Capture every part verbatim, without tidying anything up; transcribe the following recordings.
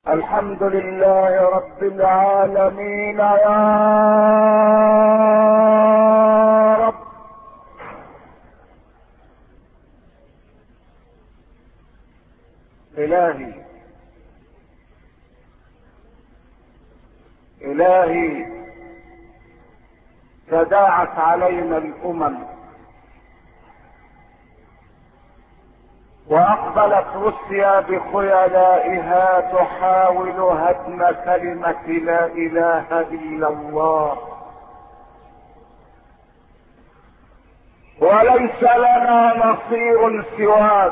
الحمد لله رب العالمين يا رب. إلهي إلهي تداعت علينا الأمم وأقبلت روسيا بخيلائها تحاول هدم كلمة لا إله إلا الله، وليس لنا نصير سواك.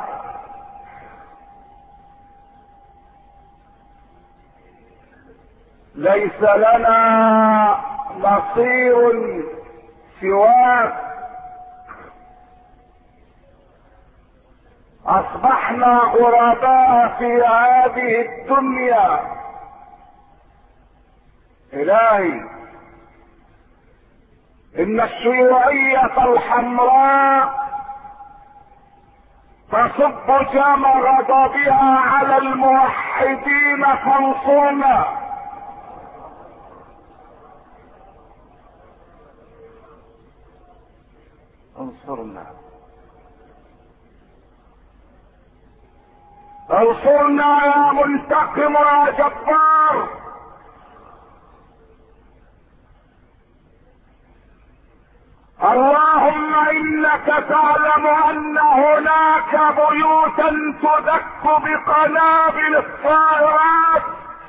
ليس لنا نصير سواك. اصبحنا غرباء في هذه الدنيا. الهي ان الشيوعية الحمراء تصب جام غضبها على الموحدين، فانصرنا. انصرنا انصرنا يا منتقم يا جبار. اللهم انك تعلم ان هناك بيوتا تدك بقنابل الطائرات.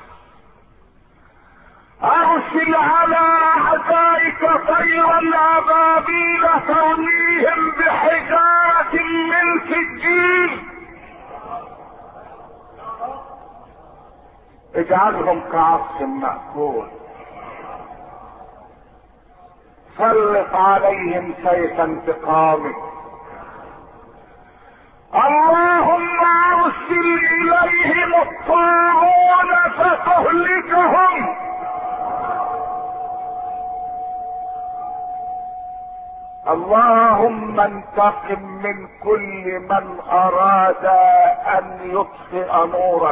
ارسل على اعدائك طيرا ابابيل ترميهم بحجارة من سجيل. اجعلهم كعصف مأكول. سلط عليهم سيف انتقامك. اللهم ارسل اليهم الطاعون فتهلكهم. اللهم انتقم من كل من اراد ان يطفئ نورك،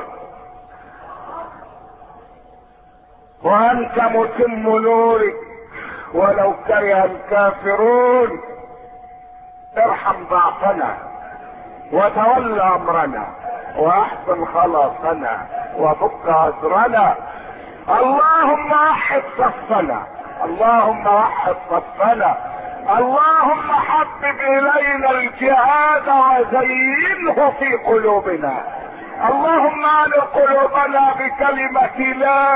وانت متم نورك ولو كره الكافرون. ارحم ضعفنا وتولى امرنا واحسن خلاصنا وفك عذرنا. اللهم وحد صفنا، اللهم وحد صفنا. اللهم حبب الينا الجهاد وزينه في قلوبنا. اللهم اعن قلوبنا بكلمة لا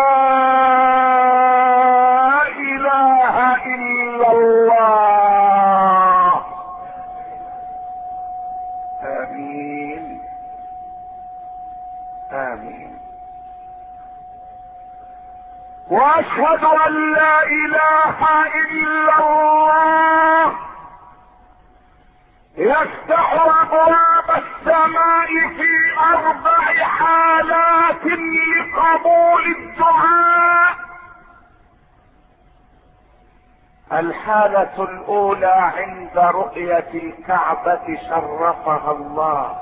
اله الا الله. امين امين. واشهد ان لا اله الا الله يفتح ابواب السماء في اربع حالات لقبول الدعاء. الحالة الاولى عند رؤية الكعبة شرفها الله،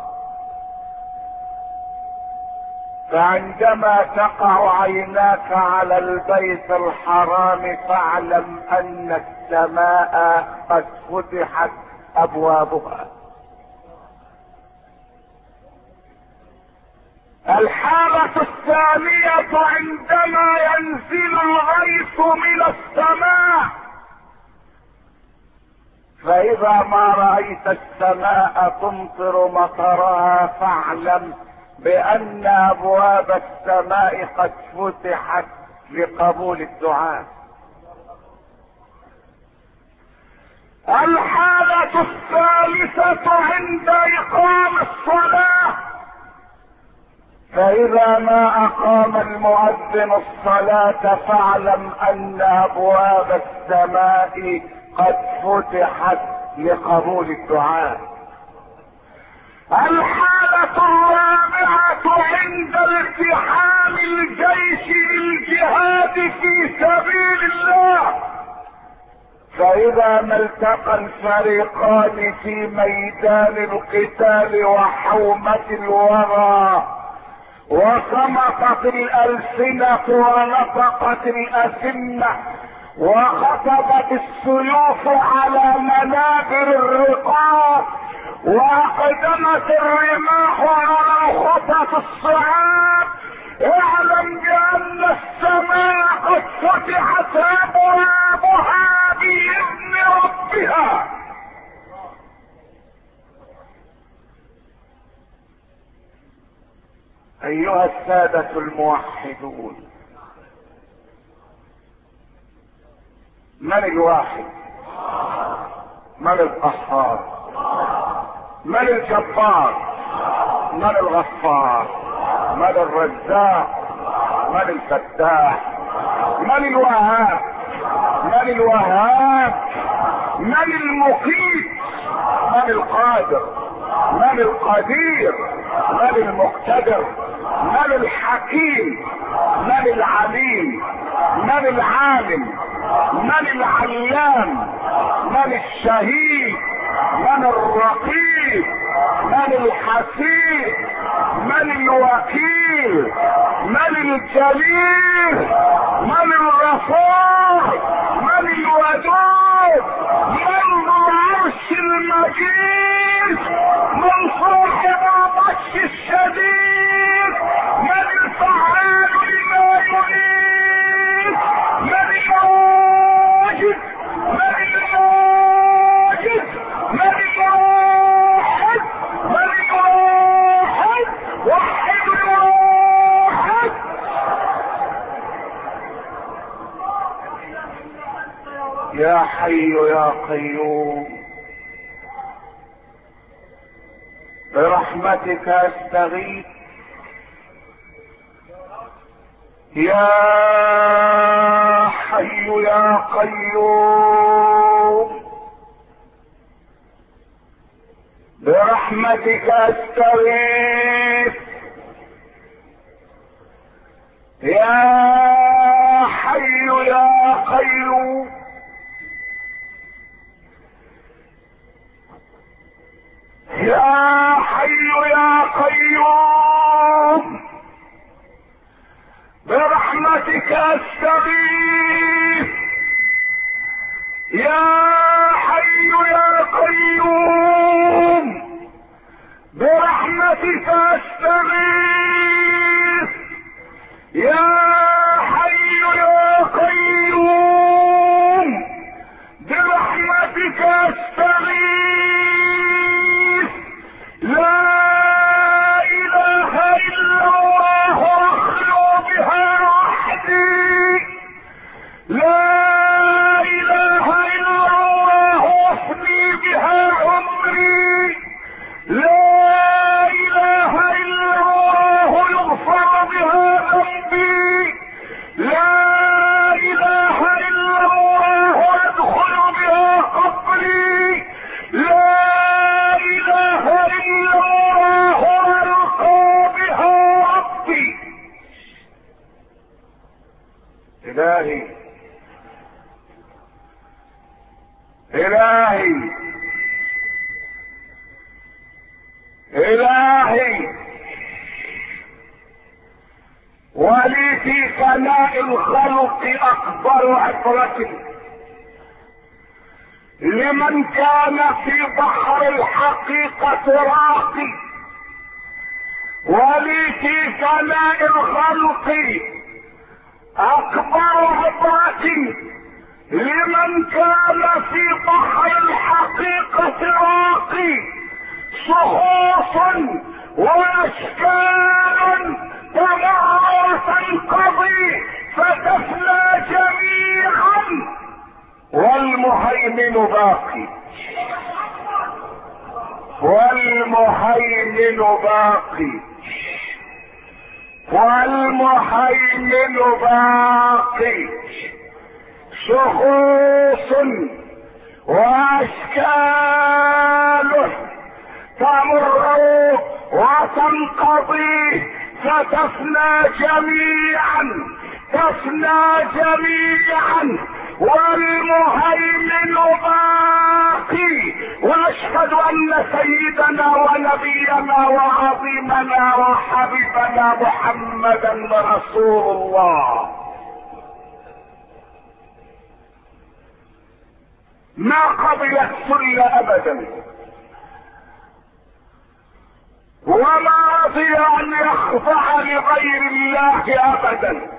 فعندما تقع عيناك على البيت الحرام فاعلم ان السماء قد فتحت ابوابها. الحالة الثانية عندما ينزل الغيث من السماء، فاذا ما رأيت السماء تمطر مطرها فاعلم بان ابواب السماء قد فتحت لقبول الدعاء. الحالة الثالثة عند اقام الصلاة، فاذا ما اقام المؤذن الصلاة فاعلم ان ابواب السماء قد فتحت لقبول الدعاء. الحالة الرابعة عند التحام الجيش للجهاد في سبيل الله، فاذا ما التقى الفريقان في ميدان القتال وحومة الوغى وصمتت الألسنة ونطقت الأسنة وخطبت السيوف على منابر الرقاب واقدمت الرماح على خطط الصعاب. اعلم بأن السماء قد فتحت أبوابها بإذن ربها. أيها السادة الموحدون، من الواحد؟ من القهار؟ من الجبار؟ من الغفار؟ من الرزاق؟ من الفتاح؟ من الوهاب؟ من الوهاب؟ من المقيت؟ من القادر؟ من القدير؟ من المقتدر؟ من الحكيم؟ من العليم؟ من العالم؟ من العلام؟ من الشهيد؟ من الرقيب؟ من الحسيب؟ من الوكيل؟ من الجليل؟ من الرفوع؟ من الودود؟ من ذو العرش المجيد؟ من صاحب البطش الشديد؟ من الفعال لما يريد؟ من الماجد؟ من الماجد؟ من الواحد؟ من الواحد؟ وحد الواحد. يا حي يا قيوم برحمتك استغيث. يا حي يا قيوم برحمتك استغيث. يا حي يا قيوم يا حي يا قيوم برحمتك استغيث. يا حي يا قيوم برحمتك استغيث. يا حي يا قيوم برحمتك استغيث. لا اله الا الله اخلو بها وحدي. لا اله الا الله افني بها عمري. لا اله الا الله يغفر بها ذنبي. لا اله الا الله يدخل بها قبري. لا اله الا الله يلقى بها ربي. الهي الهي الهي ولي في فناء الخلق اكبر عبرة لمن كان في بحر الحقيقة راقي. ولي في فناء الخلق اكبر عبرة لمن كان في بحر الحقيقة راقي. شخوص واشكال تمر وتنقضي فتفنى جميعا والمهيمن باقي. والمهيمن باقي. والمهيمن باقي. شخوص واشكال تمر وتنقضي فتفنى جميعا. تفنى جميعا والمهيمن باقي، واشهد ان سيدنا ونبينا وعظيمنا وحبيبنا محمدا رسول الله. ما قبل الذل ابدا، وما رضي ان يخضع لغير الله ابدا،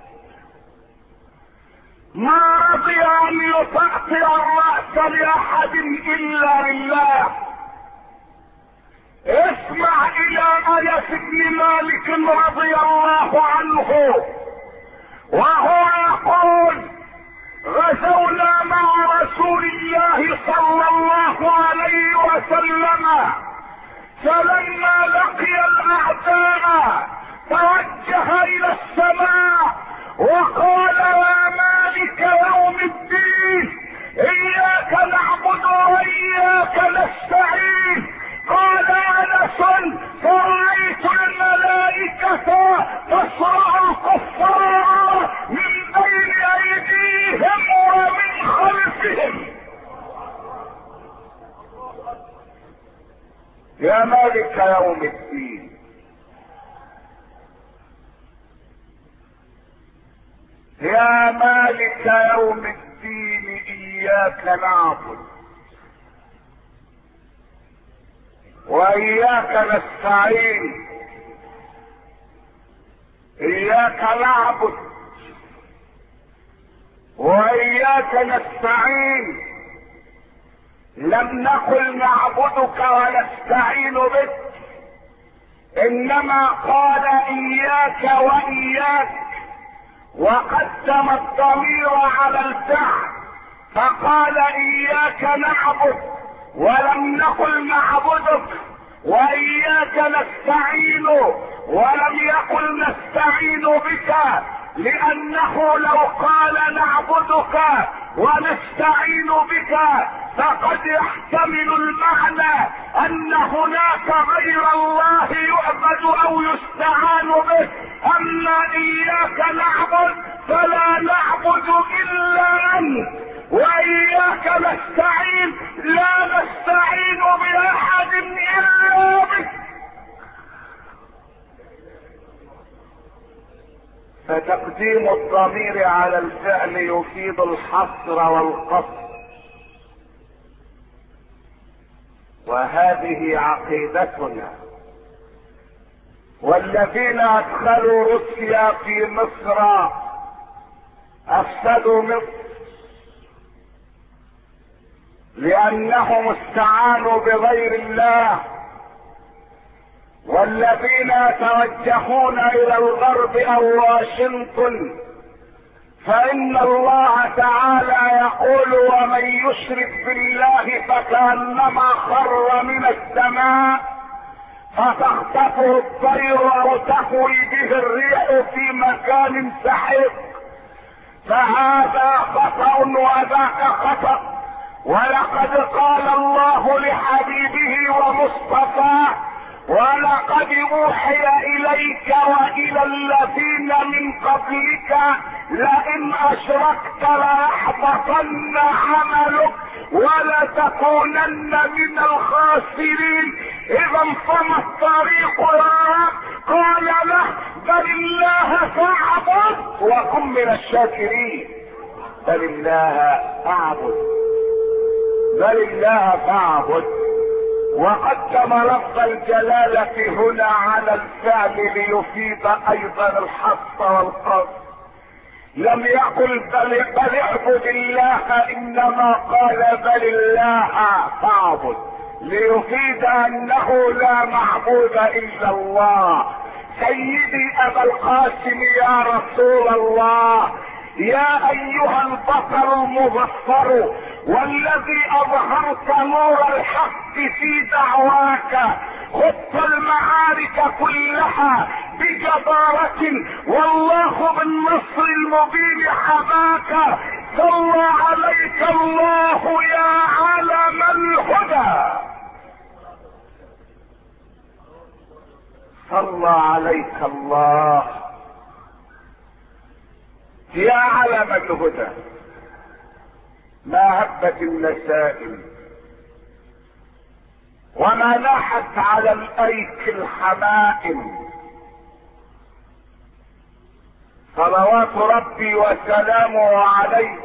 ما رضي ان يطأطئ الرأس لاحد الا لله. اسمع الى انس بن مالك رضي الله عنه وهو يقول: غزونا مع رسول الله صلى الله عليه وسلم، فلما لقي الاعداء توجه الى السماء وقال: يا مالك يوم الدين، اياك نعبد واياك نستعين. قال انس: فرأيت الملائكة تصرع الكفار من بين ايديهم ومن خلفهم. يا مالك يوم الدين، يا مالك يوم الدين، اياك نعبد واياك نستعين. اياك نعبد واياك نستعين. لم نقل نعبدك ونستعين بك، انما قال اياك واياك، وقدم الضمير على الفعل فقال اياك نعبد، ولم نقل نعبدك واياك نستعين، ولم يقل نستعين بك، لانه لو قال نعبدك ونستعين بك فقد يحتمل المعنى ان هناك غير الله يعبد او يستعان به. اما اياك نعبد فلا نعبد الا انت، واياك نستعين لا نستعين باحد الا بك. فتقديم الضمير على الفعل يفيد الحصر والقصر، وهذه عقيدتنا. والذين ادخلوا روسيا في مصر افسدوا مصر، لانهم استعانوا بغير الله. والذين يتوجهون الى الغرب او واشنطن، فان الله تعالى يقول: ومن يشرك بالله فكأنما خر من السماء فتخطفه الطير او تهوي به الريح في مكان سحيق. فهذا خطأ وذاك خطأ. ولقد قال الله لحبيبه ومصطفاه: ولقد اوحي اليك والى الذين من قبلك لئن اشركت ليحبطن عملك ولتكونن من الخاسرين. اذا فما الطريق يا رب؟ قال له: بل الله فاعبد وكن من الشاكرين. بل الله فاعبد، بل الله فاعبد. وقدم لفظ الجلالة هنا على الفعل ليفيد ايضا الحص والقصد. لم يقل بل, بل اعبد الله، انما قال بل الله فاعبد، ليفيد انه لا معبود الا الله. سيدي ابا القاسم يا رسول الله، يا ايها البطل المظفر والذي اظهرت نور الحق في دعواك، خضت المعارك كلها بجبارة، والله بالنصر المبين حماك. صلى عليك الله يا علم الهدى، صلى عليك الله يا علم الهدى. ما هبت النسائم وما لاحت على الايك الحمائم. صلوات ربي وسلامه عليه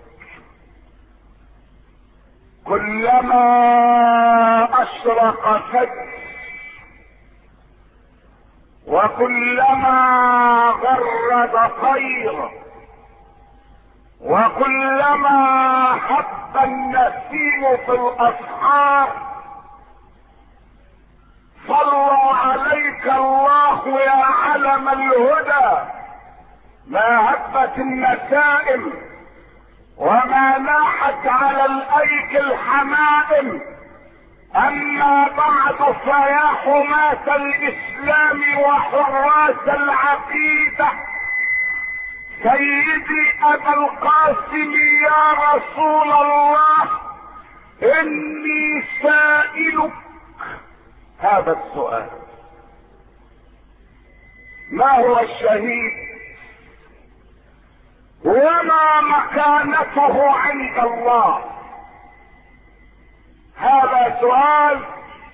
كلما اشرق فجر وكلما غرد طير وكلما حب النسيم في الاسحار صلى عليك الله يا علم الهدى. ما هبت النسائم وما ناحت على الايك الحمائم. اما بعد فيا حماة الاسلام وحراس العقيدة، سيدي ابا القاسم يا رسول الله، اني سائلك هذا السؤال: ما هو الشهيد وما مكانته عند الله؟ هذا سؤال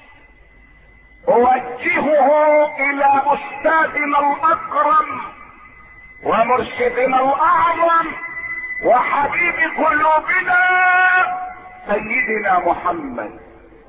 اوجهه الى استاذنا الاكرم ومرشدنا الاعظم وحبيب قلوبنا سيدنا محمد.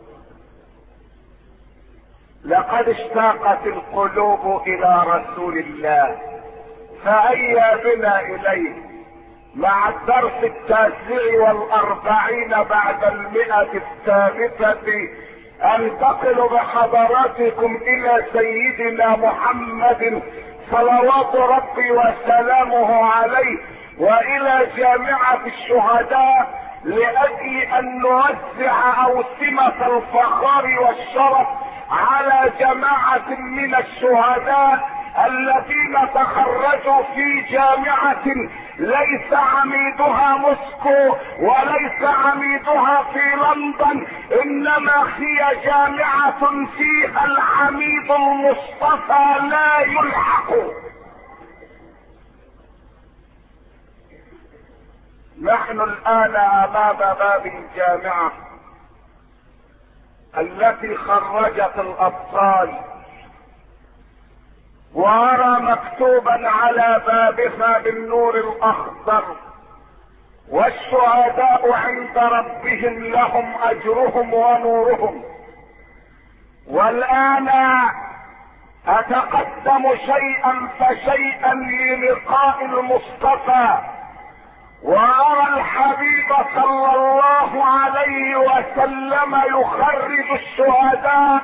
لقد اشتاقت القلوب الى رسول الله، فهيا بنا اليه مع الدرس التاسع والاربعين بعد المئة الثالثة. انتقل بحضراتكم الى سيدنا محمد صلوات ربي وسلامه عليه والى جامعة الشهداء لاجل ان نوزع اوسمة الفخار والشرف على جماعة من الشهداء الذين تخرجوا في جامعة ليس عميدها موسكو وليس عميدها في لندن، انما هي جامعة فيها العميد المصطفى لا يلحق. نحن الان امام باب الجامعة التي خرجت الابطال، وارى مكتوبا على بابها بالنور الاخضر: والشهداء عند ربهم لهم اجرهم ونورهم. والان اتقدم شيئا فشيئا للقاء المصطفى، وارى الحبيب صلى الله عليه وسلم يخرج الشهداء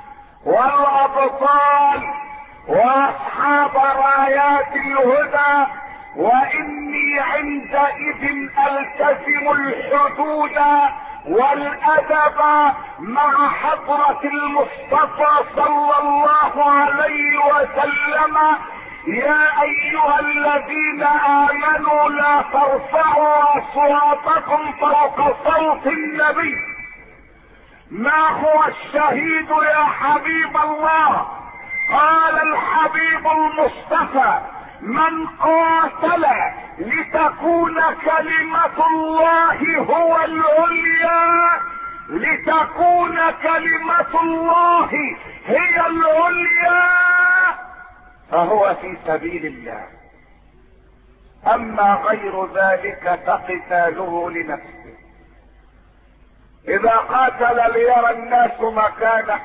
والابطال واصحاب رايات الهدى، واني عندئذ التزم الحدود والادب مع حضرة المصطفى صلى الله عليه وسلم. يا ايها الذين امنوا لا ترفعوا اصواتكم فوق صوت النبي. ما هو الشهيد يا حبيب الله؟ قال الحبيب المصطفى: من قاتل لتكون كلمة الله هو العليا، لتكون كلمة الله هي العليا، فهو في سبيل الله. اما غير ذلك فقتاله لنفسه. اذا قاتل ليرى الناس مكانه،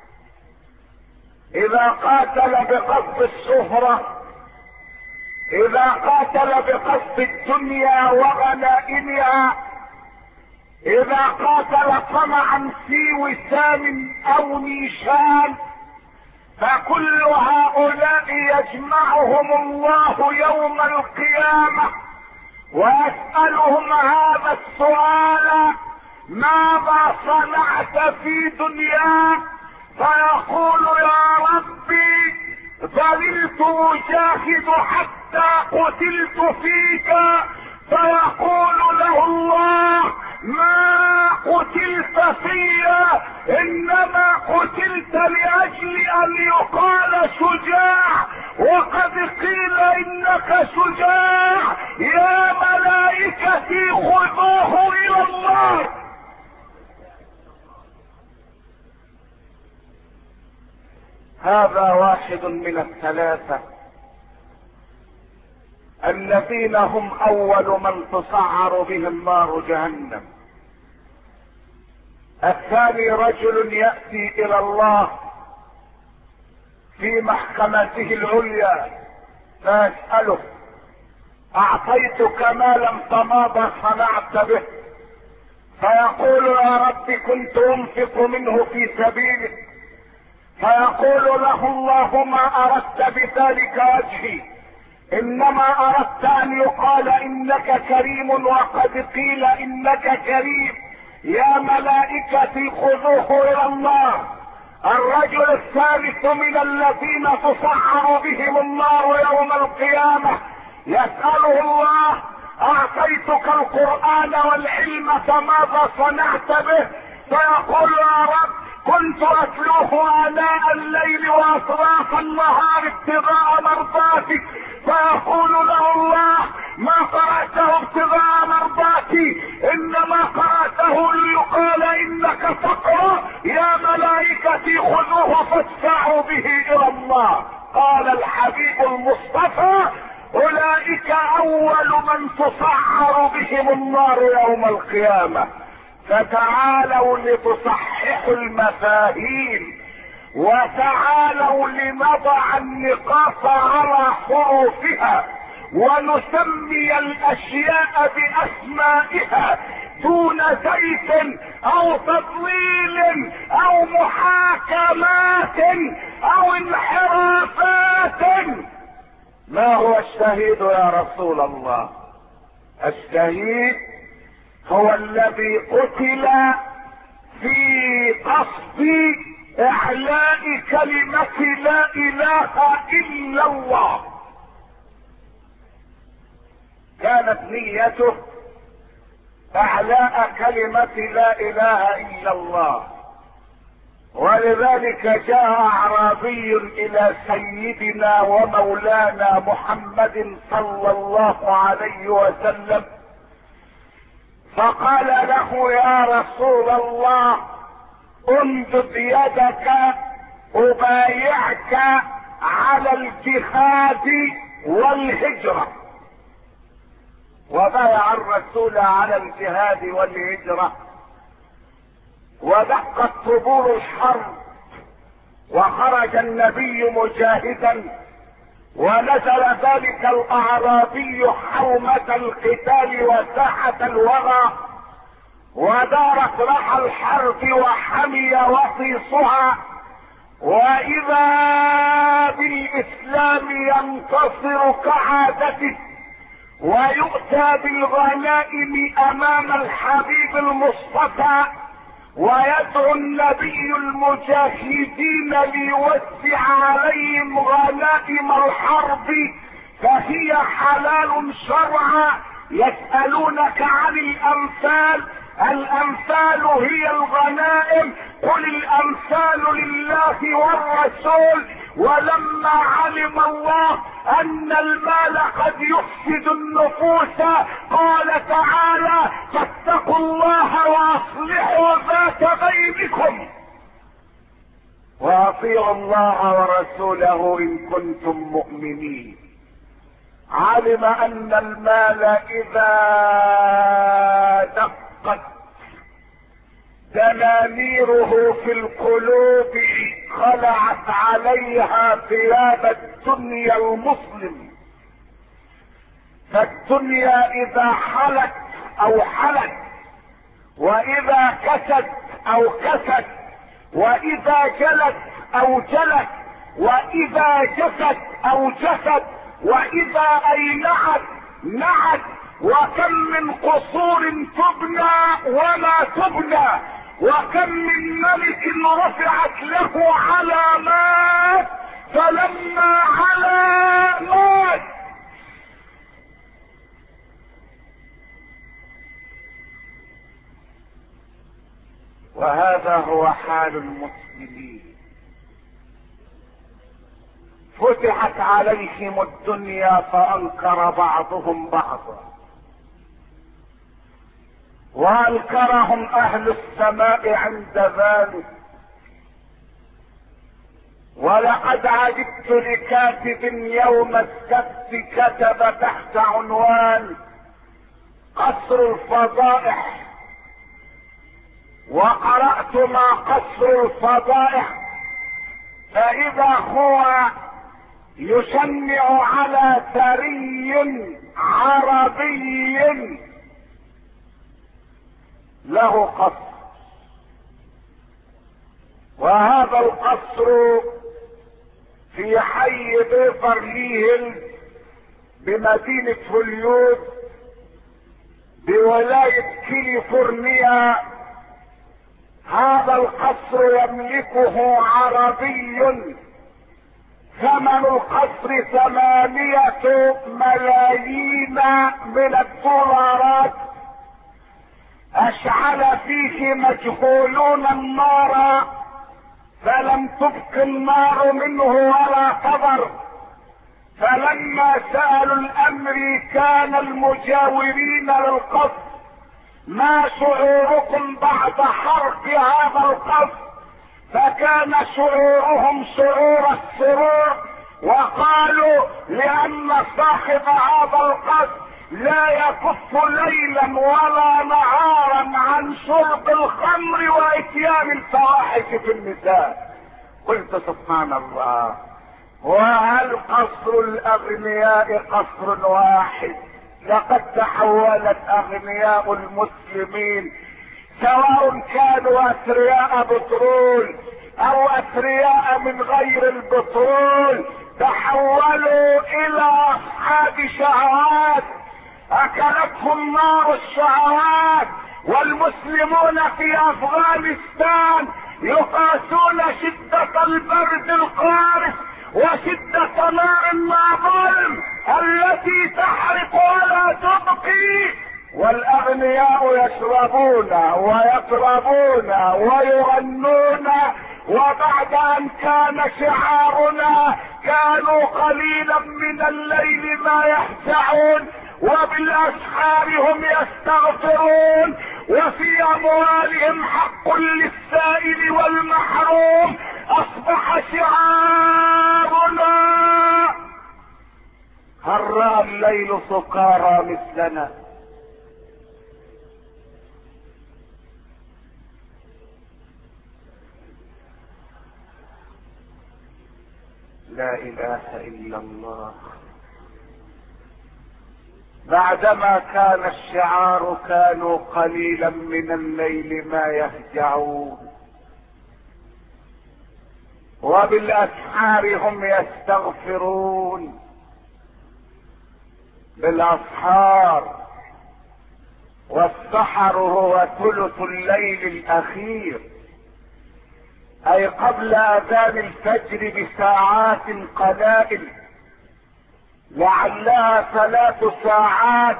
اذا قاتل بقصد الشهرة، اذا قاتل بقصد الدنيا وغنائمها، اذا قاتل طمعا في وسام او نيشان، فكل هؤلاء يجمعهم الله يوم القيامة ويسألهم هذا السؤال: ماذا صنعت في دنياك؟ فيقول: يا ربي ظللت اجاهد حتى قتلت فيك. فيقول له الله: ما قتلت فيا، انما قتلت لاجل ان يقال شجاع، وقد قيل انك شجاع. يا ملائكة الملائكة خذوه الى الله. هذا واحد من الثلاثة الذين هم اول من تسعر بهم نار جهنم. الثاني رجل يأتي الى الله في محكمته العليا فيسأله: اعطيتك مالا فماذا صنعت به؟ فيقول: يا رب كنت انفق منه في سبيلك. فيقول له الله: ما اردت بذلك وجهي، انما اردت ان يقال انك كريم وقد قيل انك كريم. يا ملائكتي خذوه الى الله. الرجل الثالث من الذين تسعر بهم النار يوم القيامة يسأله الله: اعطيتك القرآن والعلم فماذا صنعت به؟ فيقول: يا رب كنت اتلوه آناء الليل واطراف النهار ابتغاء مرضاتك. فيقول له الله: ما قرأته ابتغاء مرضاتي، انما قرأته ليقال انك تقرأ. يا ملائكتي خذوه فادفعوا به الى الله. قال الحبيب المصطفى: اولئك اول من تسعر بهم النار يوم القيامة. فتعالوا لتصححوا المفاهيم، وتعالوا لنضع النقاط على حروفها، ونسمي الاشياء باسمائها دون زيف او تضليل او محاكمات او انحرافات. ما هو الشهيد يا رسول الله؟ الشهيد هو الذي قتل في قصد اعلاء كلمة لا اله الا الله. كانت نيته اعلاء كلمة لا اله الا الله، ولذلك جاء اعرابي الى سيدنا ومولانا محمد صلى الله عليه وسلم فقال له: يا رسول الله امدد يدك ابايعك على الجهاد والهجرة. وبايع الرسول على الجهاد والهجرة، ودقت طبول الحرب، وخرج النبي مجاهدا، ونزل ذلك الاعرابي حومة القتال وساحة الوغى، ودارت رحى الحرب وحمي وطيسها، واذا بالاسلام ينتصر كعادته، ويؤتى بالغنائم امام الحبيب المصطفى، ويدعو النبي المجاهدين ليوسع عليهم غنائم الحرب فهي حلال شرعا. يسألونك عن الامثال، الامثال هي الغنائم، قل الامثال لله والرسول. ولما علم الله ان المال قد يفسد النفوس قال تعالى: فاتقوا الله واصلحوا ذات بينكم واطيعوا الله ورسوله ان كنتم مؤمنين. علم ان المال اذا دقت دنانيره في القلوب خلعت عليها ثياب الدنيا المسلم. فالدنيا اذا حلت او حلت، واذا كست او كست، واذا جلت او جلت، واذا جست او جست، واذا اينعت نعت. وكم من قصور تبنى ولا تبنى، وكم من ملك رفعت له علامات فلما علا مات. وهذا هو حال المسلمين. فتحت عليهم الدنيا فانكر بعضهم بعضا، وانكرهم اهل السماء عند ذلك. ولقد عجبت لكاتب يوم السبت كتب تحت عنوان قصر الفضائح، وقرأت ما قصر الفضائح، فإذا هو يشنع على ثري عربي له قصر، وهذا القصر في حي بيفرلي هيلز بمدينة هوليود بولاية كاليفورنيا. هذا القصر يملكه عربي، ثمن القصر ثمانية ملايين من الدولارات. اشعل فيه مجهولون النار فلم تبق النار منه ولا تضر. فلما سألوا الامريكان المجاورين للقصر ما شعوركم بعد حرق هذا القصر، فكان شعورهم شعور السرور، وقالوا لان صاحب هذا القصر لا يكف ليلا ولا نهارا عن شرب الخمر واتيان الفواحش في النساء. قلت سبحان الله، وهل قصر الاغنياء قصر واحد؟ لقد تحولت اغنياء المسلمين سواء كانوا اثرياء بترول او اثرياء من غير البترول، تحولوا الى اصحاب شهوات اكلتهم نار الشهوات. والمسلمون في افغانستان يقاسون شدة البرد القارس وشدة نار النابلم التي تحرق ولا تبقي، والاغنياء يشربون ويطربون ويغنون. وبعد ان كان شعارنا كانوا قليلا من الليل ما يهجعون وبالاسحار هم يستغفرون وفي اموالهم حق للسائل والمحروم. اصبح شعارنا هل رأى الليل سكارى مثلنا؟ لا اله الا الله. بعدما كان الشعار كانوا قليلا من الليل ما يهجعون وبالاسحار هم يستغفرون. بالاسحار، والسحر هو ثلث الليل الاخير، اي قبل اذان الفجر بساعات قلائل، لعلها ثلاث ساعات.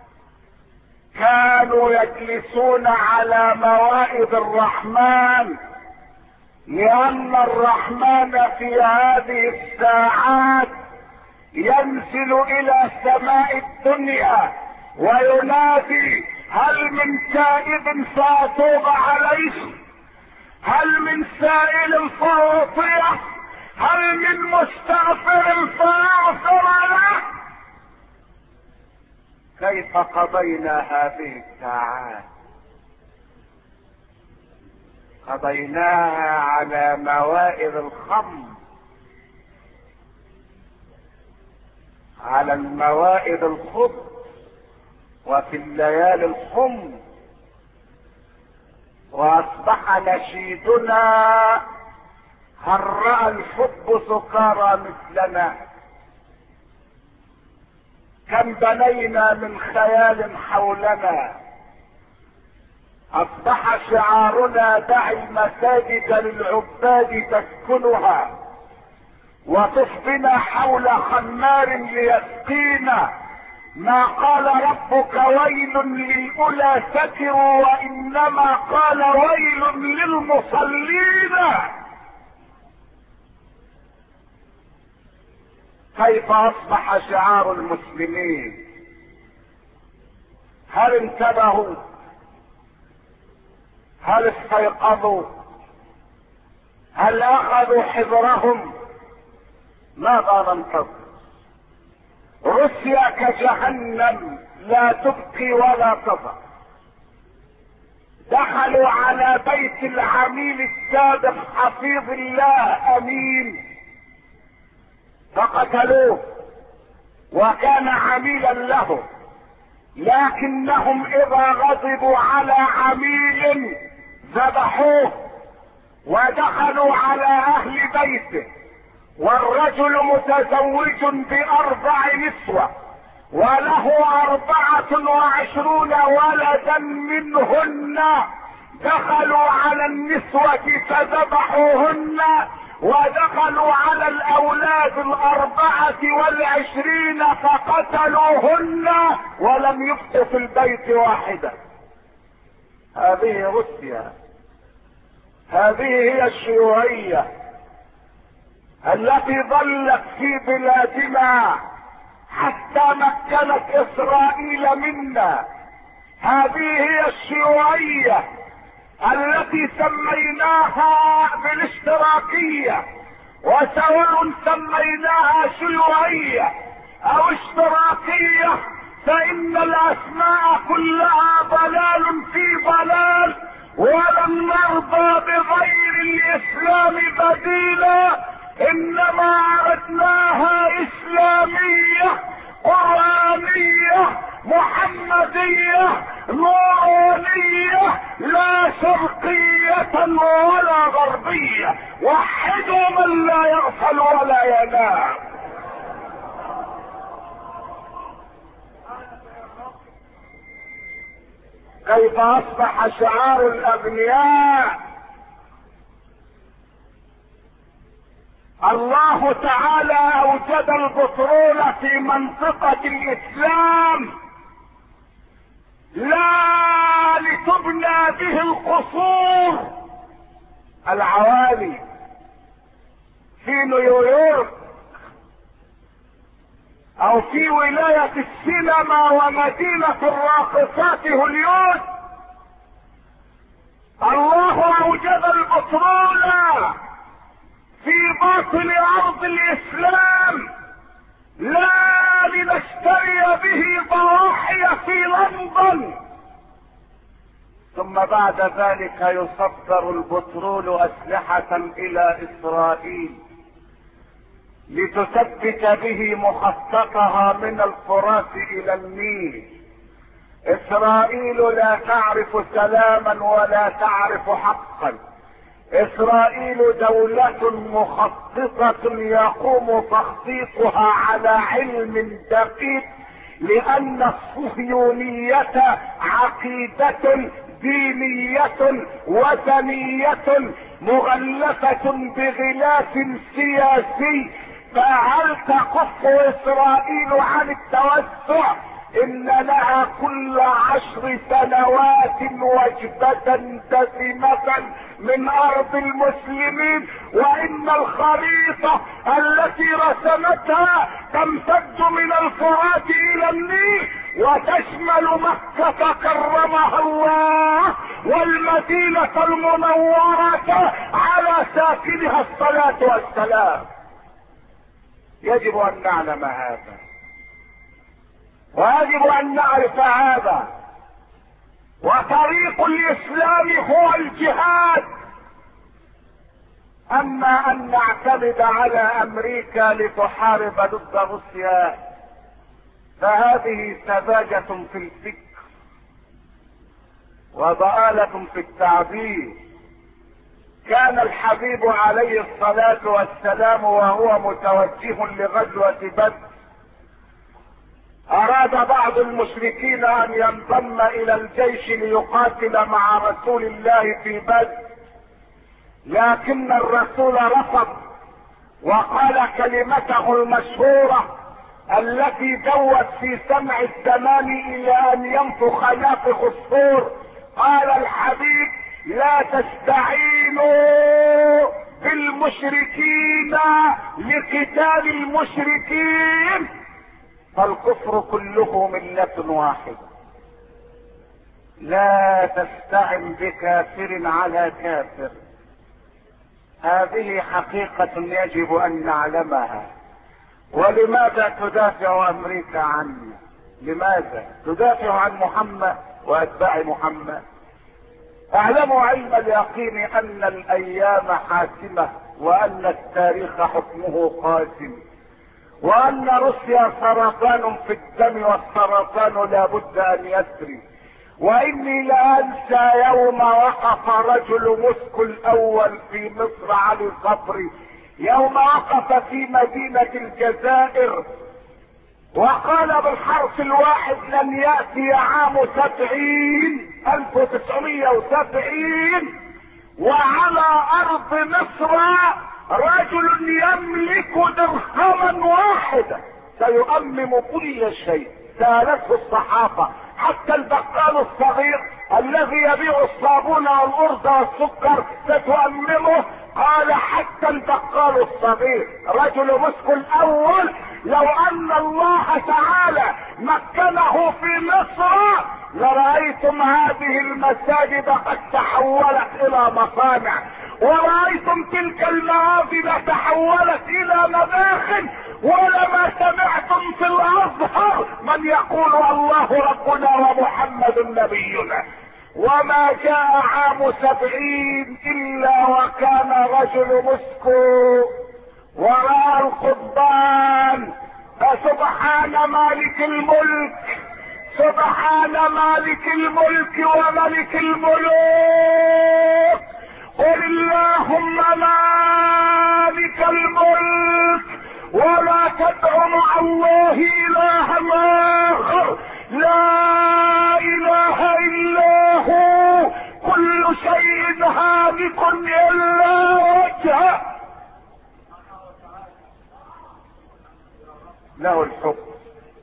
كانوا يجلسون على موائد الرحمن، لان الرحمن في هذه الساعات ينزل الى سماء الدنيا وينادي: هل من تائب فاتوب عليه؟ هل من سائل فاعطيه؟ هل من مستغفر فاغفر له؟ كيف قضينا هذه الساعات؟ قضيناها على موائد الخمر، على الموائد الخبز، وفي الليالي الحمر. واصبح نشيدنا: هل رأى الحب سكارى مثلنا؟ كم بنينا من خيال حولنا. اصبح شعارنا: دع المساجد للعباد تسكنها وطف بنا حول خمار ليسقينا. ما قال ربك ويل للأولى سكروا، وإنما قال ويل للمصلين. كيف أصبح شعار المسلمين؟ هل انتبهوا هل استيقظوا؟ هل اخذوا حذرهم؟ ماذا ننتظر؟ روسيا كجهنم لا تبقي ولا تضر. دخلوا على بيت العميل السابق حفيظ الله امين فقتلوه، وكان عميلا له، لكنهم اذا غضبوا على عميل ذبحوه ودخلوا على اهل بيته، والرجل متزوج باربع نسوة وله اربعة وعشرون ولدا منهن، دخلوا على النسوة فذبحوهن ودخلوا على الاولاد الاربعة والعشرين فقتلوهن ولم يبقوا في البيت واحدة. هذه روسيا، هذه هي الشيوعية التي ظلت في بلادنا حتى مكنت اسرائيل منا. هذه هي الشيوعية التي سميناها بالاشتراكية، وسواء سميناها شيوعية او اشتراكية فان الاسماء كلها ضلال في ضلال، ولم نرضى بغير الاسلام بديلا، انما اردناها اسلامية قرآنية محمدية نورانية لا شرقية ولا غربية. وحدوا من لا يغفل ولا ينام. كيف اصبح شعار الاغنياء؟ الله تعالى اوجد البترول في منطقة الاسلام لا لتبنى به القصور العوالي في نيويورك او في ولاية السينما ومدينة الراقصات هوليود. الله اوجد البترول في باطن ارض الاسلام لا لنشتري به ضواحي في لندن، ثم بعد ذلك يصدر البترول اسلحة الى اسرائيل لتثبت به مخططها من الفرات الى النيل. اسرائيل لا تعرف سلاما ولا تعرف حقا. اسرائيل دولة مخططة يقوم تخطيطها على علم دقيق، لان الصهيونية عقيدة دينية وثنية مغلفة بغلاف سياسي. فهل تكف اسرائيل عن التوسع؟ ان لها كل عشر سنوات وجبة دسمة من ارض المسلمين، وان الخريطة التي رسمتها تمتد من الفرات الى النيل وتشمل مكة كرمها الله والمدينة المنورة على ساكنها الصلاة والسلام. يجب ان نعلم هذا، ويجب ان نعرف هذا. وطريق الاسلام هو الجهاد. اما ان نعتمد على امريكا لتحارب ضد روسيا فهذه سذاجة في الفكر وضآلة في التعبير. كان الحبيب عليه الصلاة والسلام وهو متوجه لغزوة بدر اراد بعض المشركين ان ينضم الى الجيش ليقاتل مع رسول الله في بدر، لكن الرسول رفض وقال كلمته المشهورة التي دوت في سمع الزمان الى ان ينفخ نافخ الصور. قال الحبيب: لا تستعينوا بالمشركين لقتال المشركين، فالكفر كله ملة واحدة. لا تستعن بكافر على كافر. هذه حقيقة يجب ان نعلمها. ولماذا تدافع امريكا عنا؟ لماذا تدافع عن محمد واتباع محمد؟ اعلموا علم اليقين ان الايام حاسمة، وان التاريخ حكمه قاسم، وان روسيا سرطان في الدم، والسرطان لا بد ان يسري. واني لا انسى يوم وقف رجل موسكو الاول في مصر علي صبري، يوم وقف في مدينة الجزائر وقال بالحرف الواحد: لن يأتي عام سبعين الف وتسعمائة وسبعين وعلى ارض مصر رجل يملك درهما واحدا سيؤمم كل شيء. سالته الصحافة، حتى البقال الصغير الذي يبيع الصابون والارز والسكر ستؤممه. قال حتى البقال الصغير. رجل موسكو الاول لو ان الله تعالى مكنه في مصر لرأيتم هذه المساجد قد تحولت الى مصانع، ورأيتم تلك المآذن تحولت الى مداخل، ولما سمعتم في الازهر من يقول الله ربنا ومحمد نبينا. وما جاء عام سبعين الا وكان رجل موسكو وراء القضبان. فسبحان مالك الملك، سبحان مالك الملك وملك الملوك. قل اللهم مالك الملك ولا تدع مع الله الها اخر، لا اله الا هو، كل شيء هالك الا وجهه، له الحكم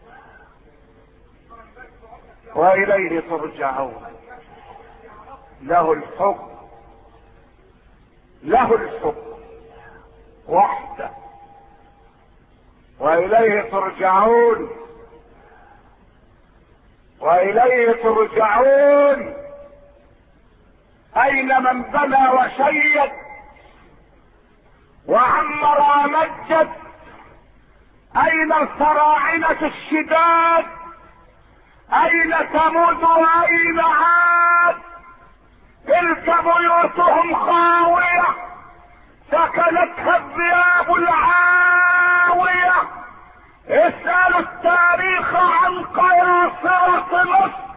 واليه ترجعون. له الحكم، له الحكم وحده واليه ترجعون، واليه ترجعون. اين من بنى وشيد وعمر ومجد؟ اين الفراعنة الشداد؟ اين ثمود واين عاد؟ تلك بيوتهم خاوية سكنتها الذئاب العاوية. اسألوا التاريخ عن قياصرة مصر،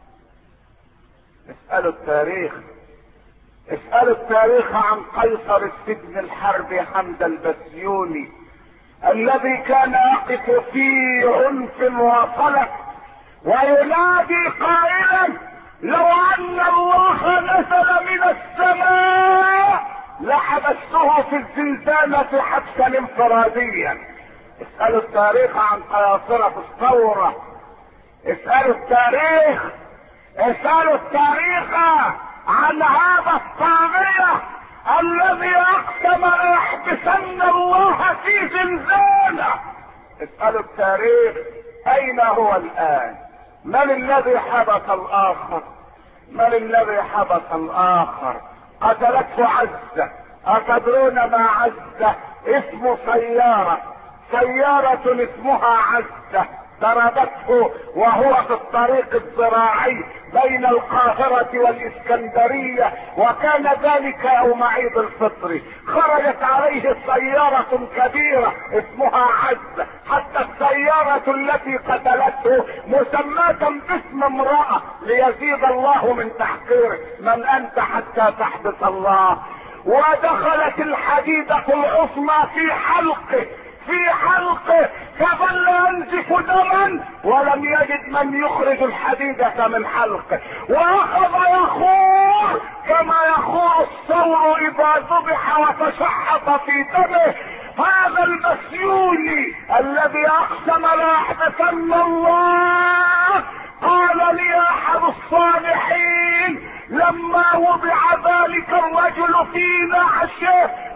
اسألوا التاريخ، اسألوا التاريخ عن قيصر السجن الحربي حمد البسيوني الذي كان يقف في عنف وصلت وينادي قائلا: لو ان الله نزل من السماء لحبسته في الزنزانة حبسا انفراديا. اسألوا التاريخ عن قياصرة الثورة، اسألوا التاريخ، اسألوا التاريخ عن هذا الطاغية الذي اقسم ليحبسن الله في زنزانة. اسألوا التاريخ اين هو الان؟ من الذي حبس الاخر؟ من الذي حبس الاخر؟ قتلته عزة. اتدرون ما عزة؟ اسم سيارة، سيارة اسمها عزة ضربته وهو في الطريق الزراعي بين القاهرة والاسكندرية، وكان ذلك يوم عيد الفطر. خرجت عليه سيارة كبيرة اسمها عزة، حتى السيارة التي قتلته مسماة باسم امرأة ليزيد الله من تحقيره. من انت حتى تحبس الله؟ ودخلت الحديدة العصمة في حلقه، في حلقه، فظل ينزف دما ولم يجد من يخرج الحديدة من حلقه، واخذ يخور كما يخور الثور اذا ذبح وتشحط في دمه. هذا البسيوني الذي اقسم لا يحبسن الله قال لي احد الصالحين لما وضع ذلك الرجل في نعشه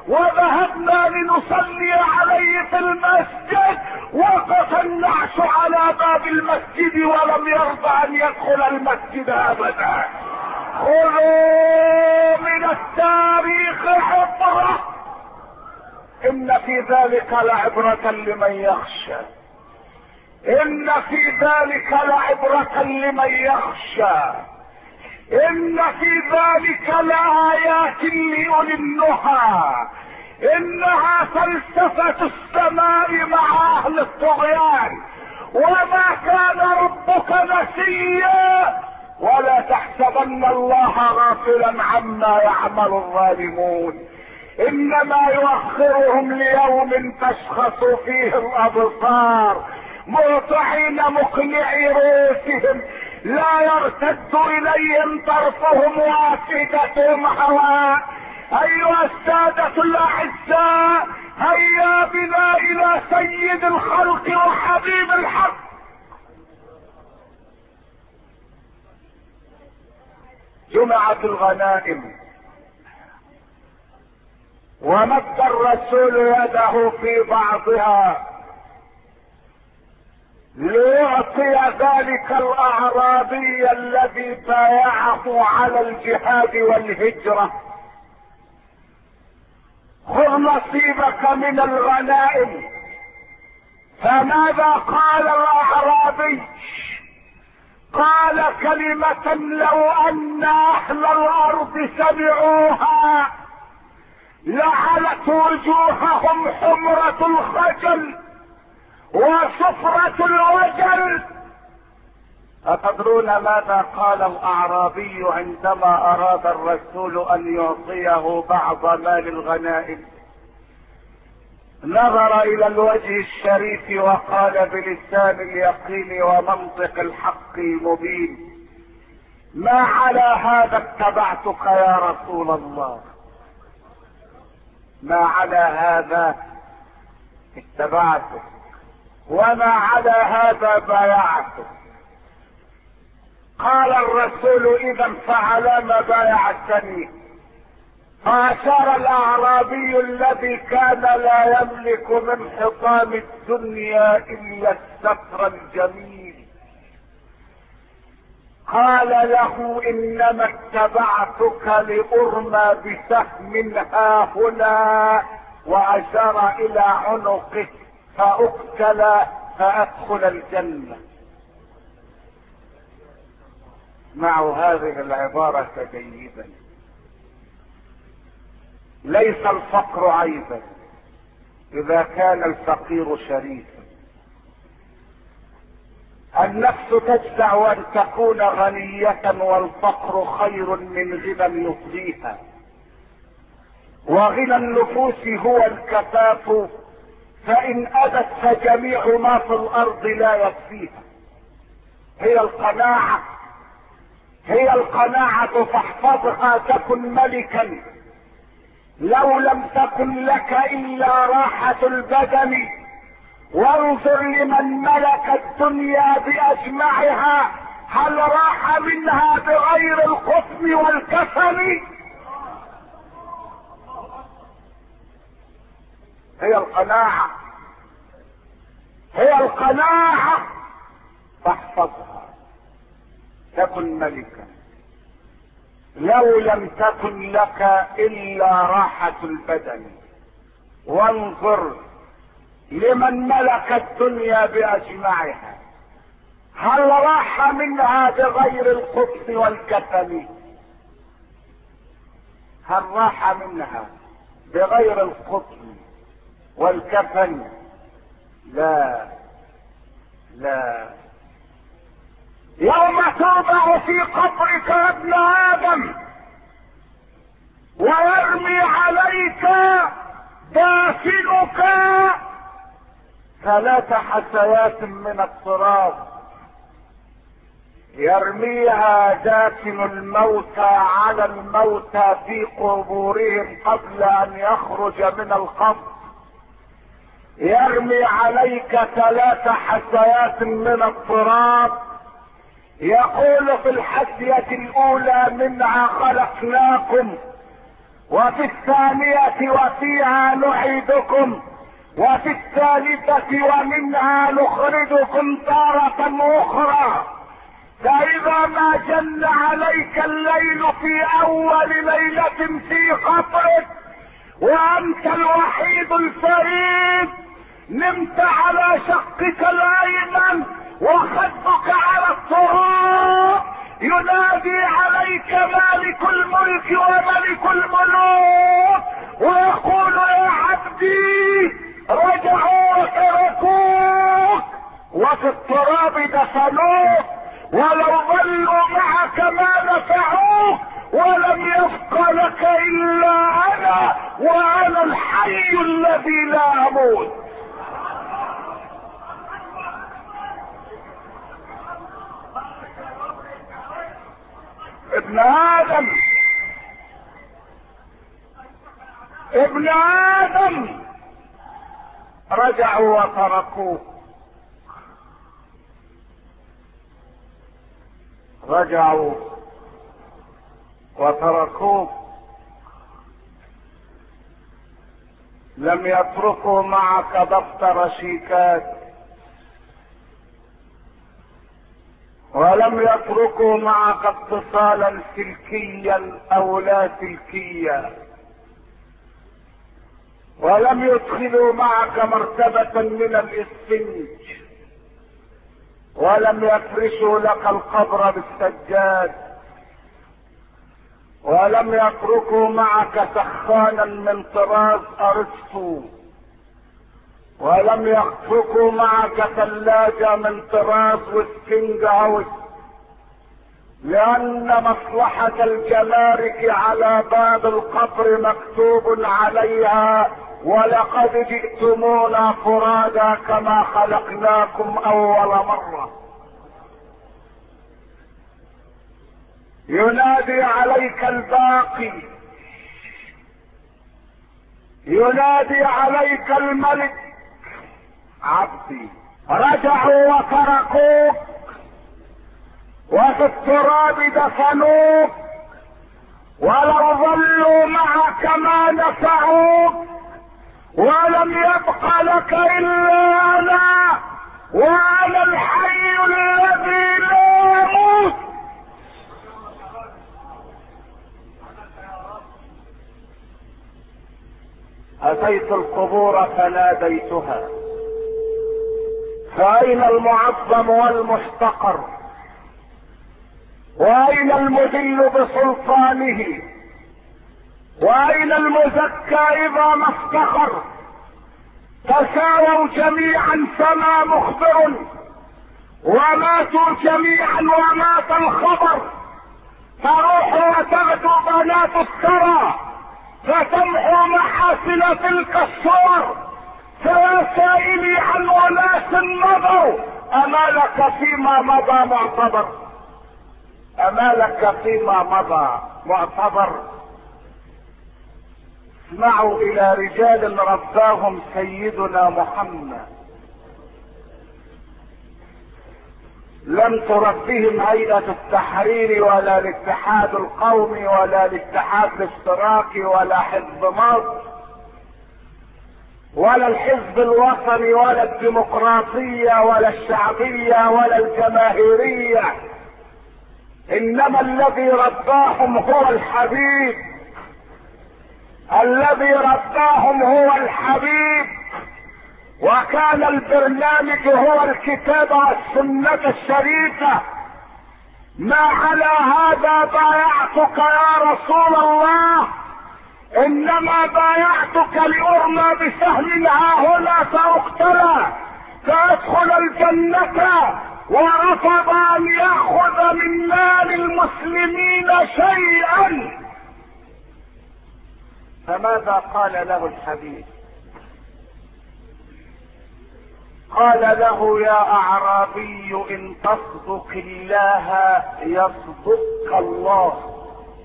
وذهبنا لنصلي عليه في المسجد، وقف النعش على باب المسجد ولم يرضى ان يدخل المسجد ابدا. خذوا من التاريخ عبرة، ان في ذلك لعبرة لمن يخشى، ان في ذلك لعبرة لمن يخشى، ان في ذلك لآيات لأولي النهى. انها فلسفة السماء مع اهل الطغيان، وما كان ربك نسيا، ولا تحسبن الله غافلا عما يعمل الظالمون، انما يؤخرهم ليوم تشخص فيه الابصار مهطعين مقنعي رؤوسهم لا يرتد اليهم طرفهم وافئدتهم هواء. ايها السادة الاعزاء، هيا بنا الى سيد الخلق وحبيب الحق. جمعت الغنائم ومد الرسول يده في بعضها ليعطي ذلك الاعرابي الذي بايعه على الجهاد والهجرة: خذ نصيبك من الغنائم. فماذا قال الاعرابي؟ قال كلمة لو ان اهل الارض سمعوها لعلت وجوههم حمرة الخجل وصفرة الوجل. أتدرون ماذا قال الأعرابي عندما أراد الرسول أن يعطيه بعض مال الغنائم؟ نظر إلى الوجه الشريف وقال بلسان اليقين ومنطق الحق المبين: ما على هذا اتبعتك يا رسول الله، ما على هذا اتبعتك، وما على هذا بايعتك. قال الرسول: اذا فعلى ما بايعتني. فاشار الاعرابي الذي كان لا يملك من حطام الدنيا الا الستر الجميل، قال له: انما اتبعتك لارمى بسهم ها هنا، واشار الى عنقه فاقتل فادخل الجنة. اسمعوا هذه العبارة جيدا: ليس الفقر عيبا اذا كان الفقير شريفا. النفس تجزع ان تكون غنية والفقر خير من غنى يطغيها، وغنى النفوس هو الكفاف، فان ابت فجميع ما في الارض لا يكفيها. هي القناعة، هي القناعة فاحفظها تكن ملكا. لو لم تكن لك الا راحة البدن، وانظر لمن ملك الدنيا باجمعها هل راح منها بغير القطن والكفن؟ هي القناعة، هي القناعة فاحفظها تكن ملكا. لو لم تكن لك الا راحة البدن، وانظر لمن ملك الدنيا باجمعها هل راح منها بغير القطن والكفن؟ هل راح منها بغير القطن والكفن؟ لا لا. يوم توضع في قبرك يا ابن ادم ويرمي عليك دافنك ثلاث حثيات من التراب، يرميها دافن الموتى على الموتى في قبورهم قبل ان يخرج من القبر. يرمي عليك ثلاث حثيات من التراب، يقول في الحثية الاولى: منها خلقناكم وفي الثانية وفيها نعيدكم وفي الثالثة ومنها نخرجكم تارة اخرى. فاذا ما جن عليك الليل في اول ليلة في قطرك وانت الوحيد الفريد، نمت على شقك الايمن وخدك على التراب، ينادي عليك مالك الملك وملك الملوك ويقول يا عبدي رجعوا وتركوك وفي التراب دفنوك، ولو ظلوا معك ما نفعوك، ولم يبق لك الا انا وانا الحي الذي لا اموت. ابن ادم ابن ادم رجعوا وتركوك، رجعوا وتركوك، لم يتركوا معك دفتر شيكات، ولم يتركوا معك اتصالا سلكيا او لا سلكيا، ولم يدخلوا معك مرتبة من الاسفنج، ولم يفرشوا لك القبر بالسجاد، ولم يتركوا معك سخانا من طراز ارسطو، ولم يتركوا معك ثلاجة من طراز وستنج هاوس، لان مصلحة الجمارك على باب القبر مكتوب عليها ولقد جئتمونا فرادا كما خلقناكم اول مرة. ينادي عليك الباقي، ينادي عليك الملك عبدي رجعوا وتركوك وفي التراب دفنوك، ولو ظلوا معك ما نفعوك، ولم يبق لك الا انا وانا الحي الذي لا يموت. اتيت القبور فناديتها، فاين المعظم والمحتقر، واين المذل بسلطانه، واين المزكى اذا ما افتخر؟ تساووا جميعا فما مخبر، وماتوا جميعا ومات الخبر. تروح وتغدو بنات الثرى فتمحو محاسن تلك الصور. فيا سائلي عن اناس مضوا، امالك فيما مضى معتبر، امالك فيما مضى معتبر. اسمعوا الى رجال رباهم سيدنا محمد، لم تربهم هيئة التحرير ولا الاتحاد القومي ولا الاتحاد الاشتراكي ولا حزب مصر ولا الحزب الوطني ولا الديمقراطية ولا الشعبية ولا الجماهيرية، انما الذي رباهم هو الحبيب، الذي رباهم هو الحبيب. وكان البرنامج هو الكتاب والسنة الشريفة. ما على هذا بايعتك يا رسول الله، انما بايعتك لارمى بسهم ها هنا فاقتلى فادخل الجنة، ورفض ان ياخذ من مال المسلمين شيئا. فماذا قال له الحبيب؟ قال له يا اعرابي ان تصدق الله يصدقك الله،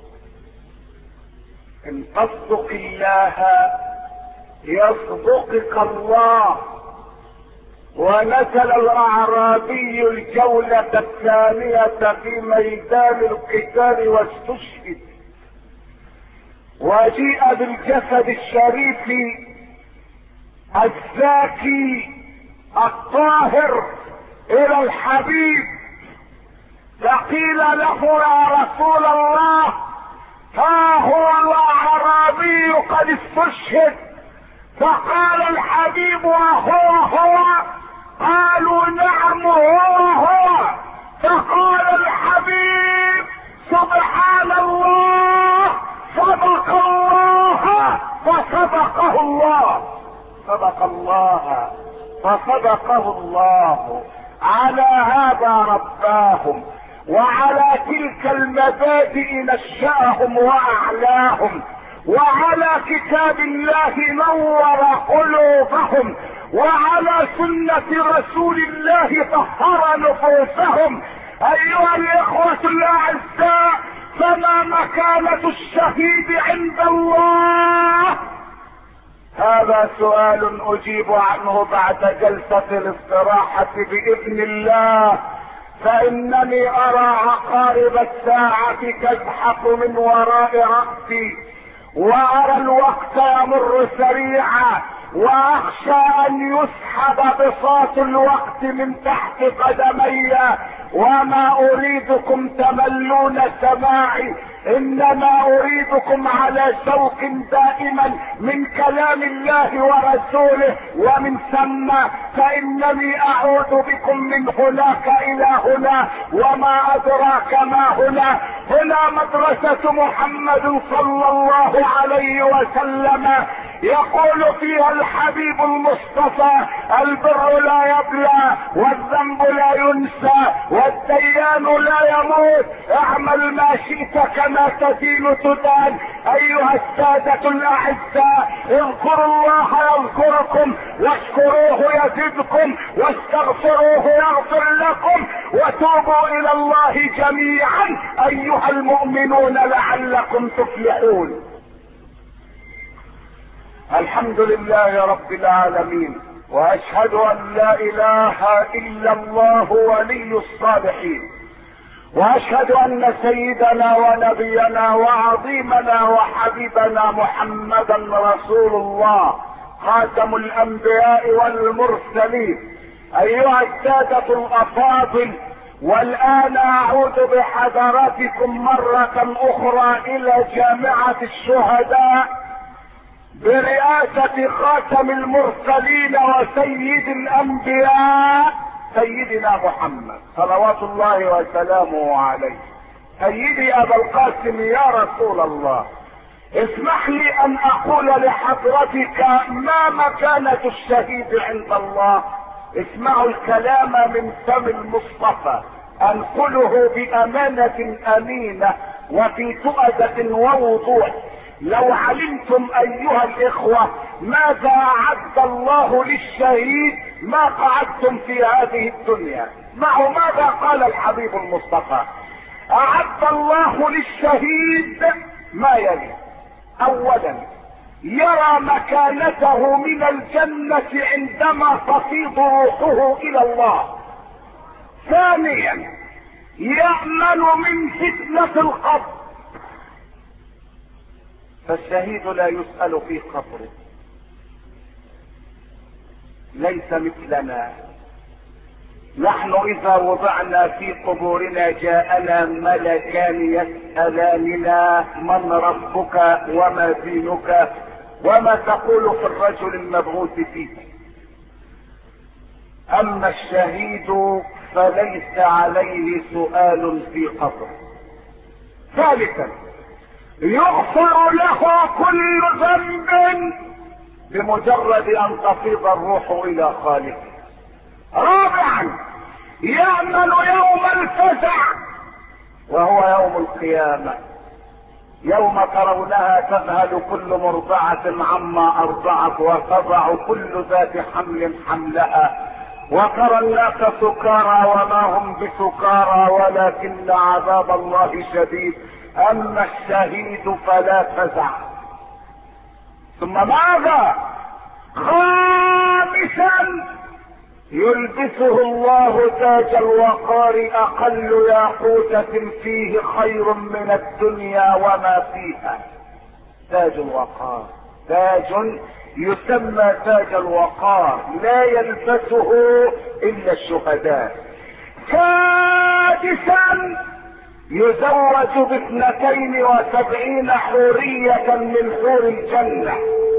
ان تصدق الله يصدقك الله. ونزل الاعرابي الجولة الثانية في ميدان القتال واستشهد، وجيء بالجسد الشريف الزاكي الطاهر الى الحبيب، فقيل له يا رسول الله ها هو الاعرابي قد استشهد، فقال الحبيب وهو هو؟ قالوا نعم هو هو. فقال الحبيب سبحان الله صدق الله فصدقه الله، صدق الله فصدقه الله. على هذا رباهم، وعلى تلك المبادئ نشأهم واعلاهم، وعلى كتاب الله نور قلوبهم، وعلى سنة رسول الله طهر نفوسهم. ايها الاخوة الاعزاء، فما مكانة الشهيد عند الله؟ هذا سؤال اجيب عنه بعد جلسة الاستراحة باذن الله، فانني ارى عقارب الساعة تزحف من وراء رأسي، وارى الوقت يمر سريعا، واخشى ان يسحب بساط الوقت من تحت قدمي، وما اريدكم تملون سماعي، انما اريدكم على شوق دائما من كلام الله ورسوله، ومن ثم فانني اعود بكم من هناك الى هنا، وما ادراك ما هنا. هنا مدرسة محمد صلى الله عليه وسلم، يقول فيها الحبيب المصطفى: البر لا يبلى، والذنب لا ينسى، والديان لا يموت، اعمل ما شئت كما تدين تدان. ايها السادة الاعزاء، اذكروا الله يذكركم، واشكروه يزدكم، واستغفروه يغفر لكم، وتوبوا الى الله جميعا ايها المؤمنون لعلكم تفلحون. الحمد لله رب العالمين، واشهد ان لا اله الا الله ولي الصالحين، واشهد ان سيدنا ونبينا وعظيمنا وحبيبنا محمدا رسول الله خاتم الانبياء والمرسلين. ايها السادة الافاضل، والان اعود بحضراتكم مرة اخرى الى جامعة الشهداء برئاسة خاتم المرسلين وسيد الانبياء سيدنا محمد صلوات الله وسلامه عليه. سيدي ابا القاسم يا رسول الله، اسمح لي ان اقول لحضرتك ما مكانة الشهيد عند الله. اسمعوا الكلام من فم المصطفى، انقله بامانة امينة وفي تؤدة ووضوح. لو علمتم ايها الاخوة ماذا اعد الله للشهيد ما قعدتم في هذه الدنيا. معه ماذا قال الحبيب المصطفى؟ اعد الله للشهيد ما يلي: اولا، يرى مكانته من الجنة عندما تفيض روحه الى الله. ثانيا، يأمن من فتنة القبر، فالشهيد لا يسأل في قبره، ليس مثلنا. نحن اذا وضعنا في قبورنا جاءنا ملكان يسألاننا: من ربك وما دينك وما تقول في الرجل المبعوث فيك. اما الشهيد فليس عليه سؤال في قبره. ثالثا، يغفر له كل ذنب بمجرد ان تفيض الروح الى خالقه. رابعا، يأمن يوم الفزع وهو يوم القيامة، يوم ترونها تذهل كل مرضعة عما ارضعت وتضع كل ذات حمل حملها، وترى الناس سكارى وما هم بسكارى ولكن عذاب الله شديد. اما الشهيد فلا فزع. ثم ماذا؟ خامسا، يلبسه الله تاج الوقار اقل ياقوتة فيه خير من الدنيا وما فيها. تاج الوقار، تاج يسمى تاج الوقار لا يلبسه الا الشهداء. سادسا يزوج باثنتين وسبعين حورية من حور الجنة.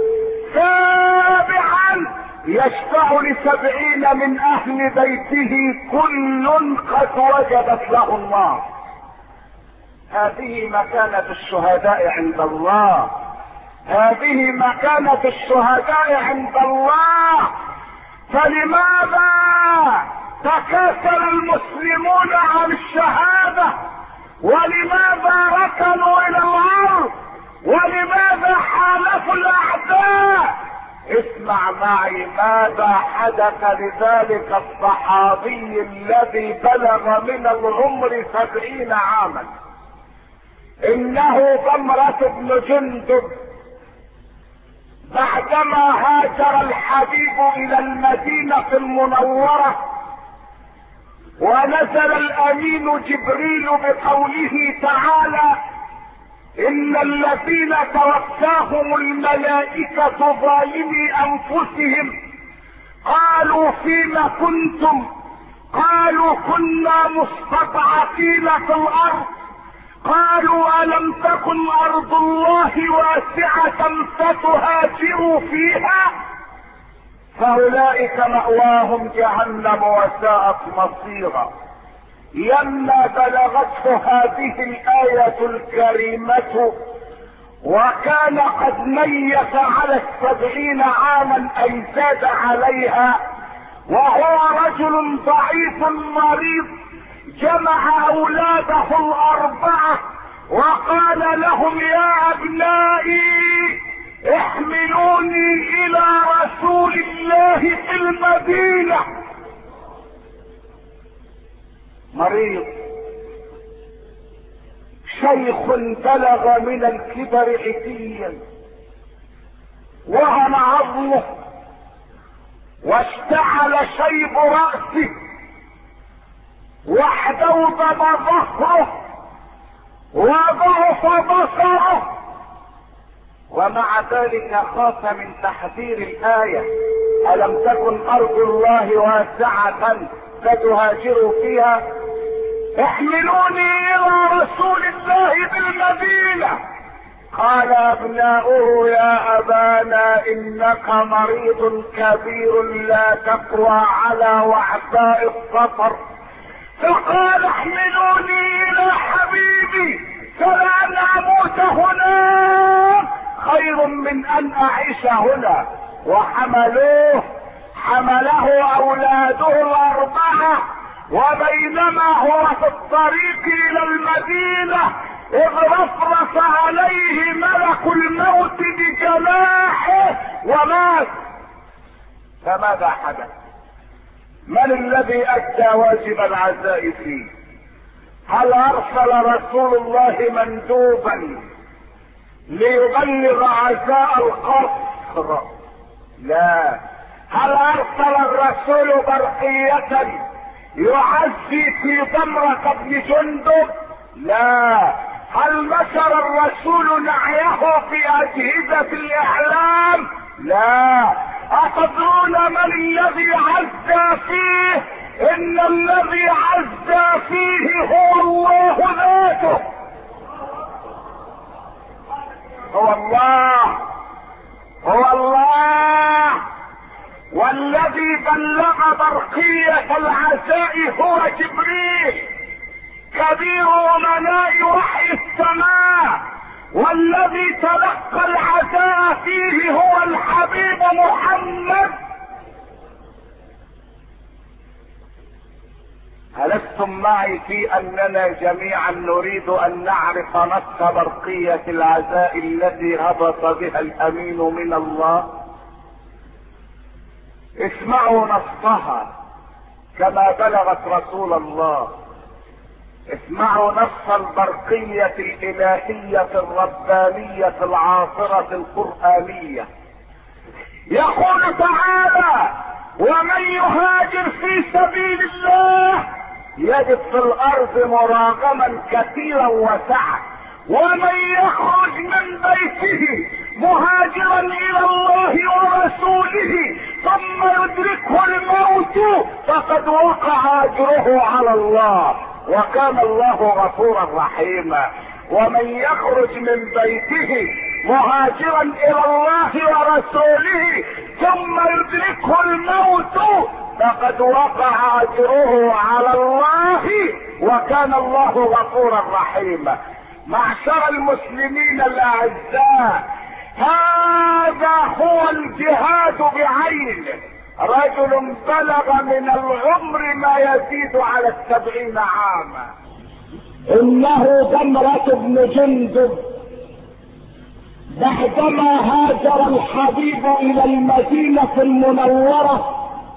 سابعا يشفع لسبعين من اهل بيته كل قد وجبت له النار. هذه مكانة الشهداء عند الله، هذه مكانة الشهداء عند الله. فلماذا تكاسل المسلمون عن الشهادة؟ ولماذا ركنوا الى الارض؟ ولماذا حالفوا الاعداء؟ اسمع معي ماذا حدث لذلك الصحابي الذي بلغ من العمر سبعين عاما. انه ضمرة بن جندب بعدما هاجر الحبيب الى المدينة المنورة ونزل الامين جبريل بقوله تعالى: ان الذين توفاهم الملائكة ظالمي انفسهم قالوا فيما كنتم؟ قالوا كنا مستضعفين في الارض. قالوا الم تكن ارض الله واسعة فتهاجروا فيها؟ فاولئك مأواهم جهنم وساءت مصيرا. لما بلغته هذه الآية الكريمة وكان قد ميت على السبعين عاما اي زاد عليها، وهو رجل ضعيف مريض، جمع اولاده الاربعة وقال لهم: يا ابنائي احملوني الى رسول الله في المدينة. مريض شيخ بلغ من الكبر عتيا، وهن عظمه واشتعل شيب رأسه واحدوضب ظهره وضعف بصره، ومع ذلك خاف من تحذير الآية: ألم تكن أرض الله واسعة فتهاجروا فيها؟ احملوني إلى رسول الله بالمدينة. قال أبناؤه: يا أبانا إنك مريض كبير لا تقوى على وعثاء السفر. فقال: احملوني إلى حبيبي فلأن أموت هناك خير من أن أعيش هنا. وحملوه، حمله أولاده الأربعة، وبينما هو في الطريق إلى المدينة إذ رفرف عليه ملك الموت بجناحه ومات. فماذا حدث؟ من الذي أدى واجب العزاء فيه؟ هل أرسل رسول الله مندوبا ليبلغ عزاء القصر؟ لا. هل أرسل الرسول برقية يعزي في ضمرة بن جندب؟ لا. هل نشر الرسول نعيه في أجهزة الإعلام؟ لا. أتدرون من الذي عزى فيه؟ إن الذي عزى فيه هو الله ذاته، هو الله، هو الله. والذي بلغ برقية العزاء هو جبريل كبير امناء وحي السماء، والذي تلقى العزاء فيه هو الحبيب محمد. ألستم معي في أننا جميعا نريد أن نعرف نص برقية العزاء الذي هبط بها الأمين من الله؟ اسمعوا نصها كما بلغت رسول الله. اسمعوا نص البرقية الإلهية الربانية العاصرة القرآنية. يقول تعالى: ومن يهاجر في سبيل الله يجد في الارض مراغما كثيرا وسعة ومن يخرج من بيته مهاجرا الى الله ورسوله ثم يدركه الموت فقد وقع اجره على الله وكان الله غفورا رحيما. ومن يخرج من بيته مهاجرا الى الله ورسوله ثم يدركه الموت فقد وقع اجره على الله وكان الله غفورا رحيما. معشر المسلمين الاعزاء، هذا هو الجهاد بعينه. رجل بلغ من العمر ما يزيد على السبعين عاما، انه سمرة بن جندب، بعدما هاجر الحبيب الى المدينة المنورة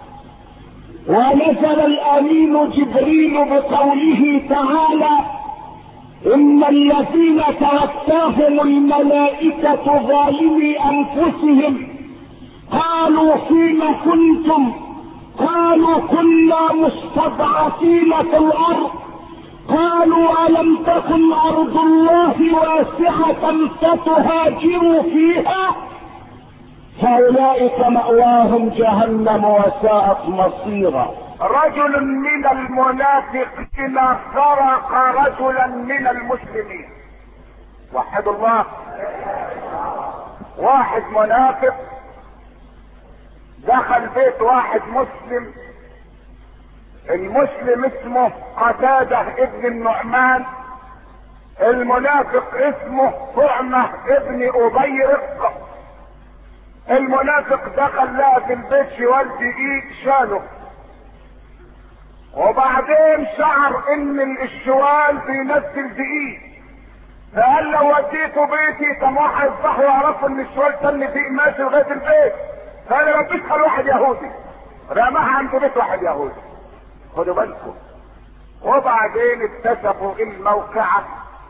ونزل الامين جبريل بقوله تعالى: ان الذين توفاهم الملائكة ظالمي انفسهم قالوا فيما كنتم؟ قالوا كنا مستضعفين في الارض. قالوا الم تكن ارض الله واسعة فتهاجروا فيها؟ فاولئك مأواهم جهنم وساءت مصيرا. رجل من المنافقين سرق رجلا من المسلمين. وحد الله. واحد منافق دخل بيت واحد مسلم، المسلم اسمه قتادة ابن النعمان، المنافق اسمه طعمة ابن ابيرق. المنافق دخل لها في البيت شوال دقيق شاله، وبعدين شعر ان الشوال بينزل دقيق، فقال لو وديته بيتي كم واحد يصحوا يعرفوا ان الشوال تم دقيق ماشي لغايه البيت، فانا لما بيدخل واحد يهودي رماها عند بيت واحد يهودي. خدوا بالكم. وبعدين اكتشفوا الموقعة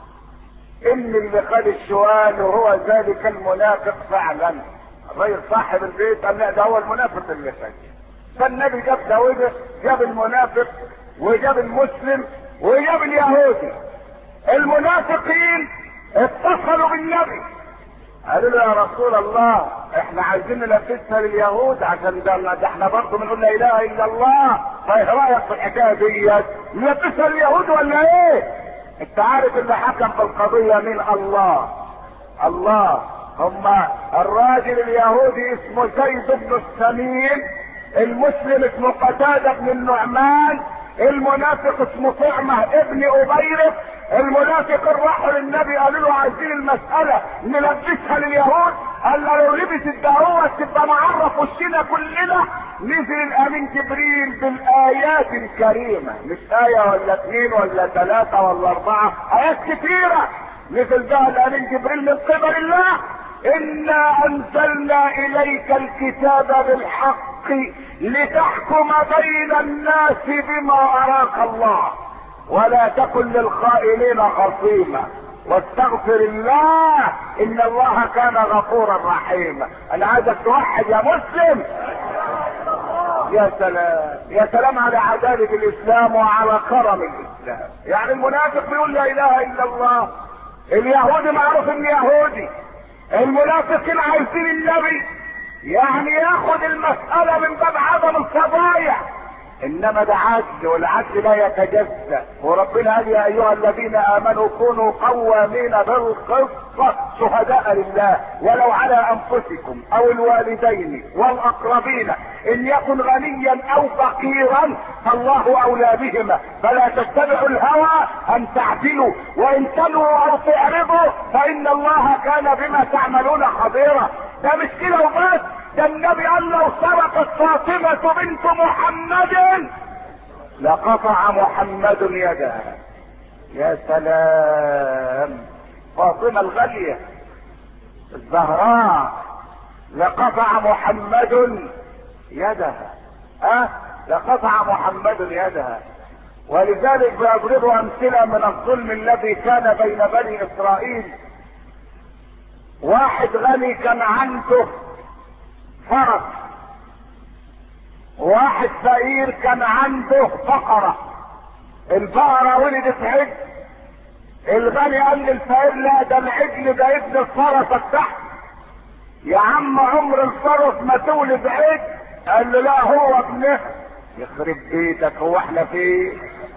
ان اللي خد الشوال وهو ذلك المنافق فعلا. الراجل صاحب البيت قال لا ده هو المنافق اللي خد. فالنبي جاب داوود، جاب المنافق وجاب المسلم وجاب اليهودي. المنافقين اتصلوا بالنبي قالوا له يا رسول الله احنا عايزين نلبسها لليهود عشان ده, ده احنا برضه بنقول لا اله الا الله، فايه رايك في الحكايه ديت؟ نلبسها لليهود ولا ايه؟ انت عارف اللي حكم في القضيه مين؟ الله. الله. هما الراجل اليهودي اسمه زيد بن السمين، المسلم اسمه قتادة بن النعمان، المنافق اسمه طعمة ابن ابيرق. المنافق راحوا للنبي قالوا له عايزين المسألة نلبسها لليهود. قال له لو لبست دهوت تبقى معرف وشنا كلنا. نزل الامين جبريل بالايات الكريمة، مش آية ولا اثنين ولا ثلاثة ولا اربعة، ايات كثيرة. نزل بقى الامين جبريل من قبل الله: انا انزلنا اليك الكتاب بالحق لتحكم بين الناس بما اراك الله ولا تكن للخائنين خصيما واستغفر الله ان الله كان غفورا رحيما. انا عايزك توحد يا مسلم. يا سلام يا سلام على عدالة الاسلام وعلى كرم الاسلام. يعني المنافق بيقول لا اله الا الله، اليهودي معروف انه يهودي، المنافقين عايزين النبي يعني ياخد المسألة من باب عدم الفضايع، انما ده عدل والعدل لا يتجزأ. وربنا قال يا ايها الذين امنوا كونوا قوامين بالقسط شهداء لله ولو على انفسكم او الوالدين والاقربين ان يكن غنيا او فقيرا فالله اولى بهما فلا تتبعوا الهوى ان تعدلوا وان تلووا او تعرضوا فان الله كان بما تعملون خبيرا. ده مش كده وبس، ده النبي قال لو سرقت فاطمة بنت محمد لقطع محمد يدها. يا سلام، فاطمة الغالية الزهراء لقطع محمد يدها. ها أه؟ لقطع محمد يدها. ولذلك بيضربوا امثلة من الظلم الذي كان بين بني اسرائيل. واحد غني كان عنده فرس، واحد فقير كان عنده بقرة. البقرة ولدت عجل الغني قال للفقير لا ده العجل ده ابن الفرس تحت. يا عم عمر الفرس ما تولد عجل. قال له لا هو ابنه. يخرب بيتك هو احنا فيه.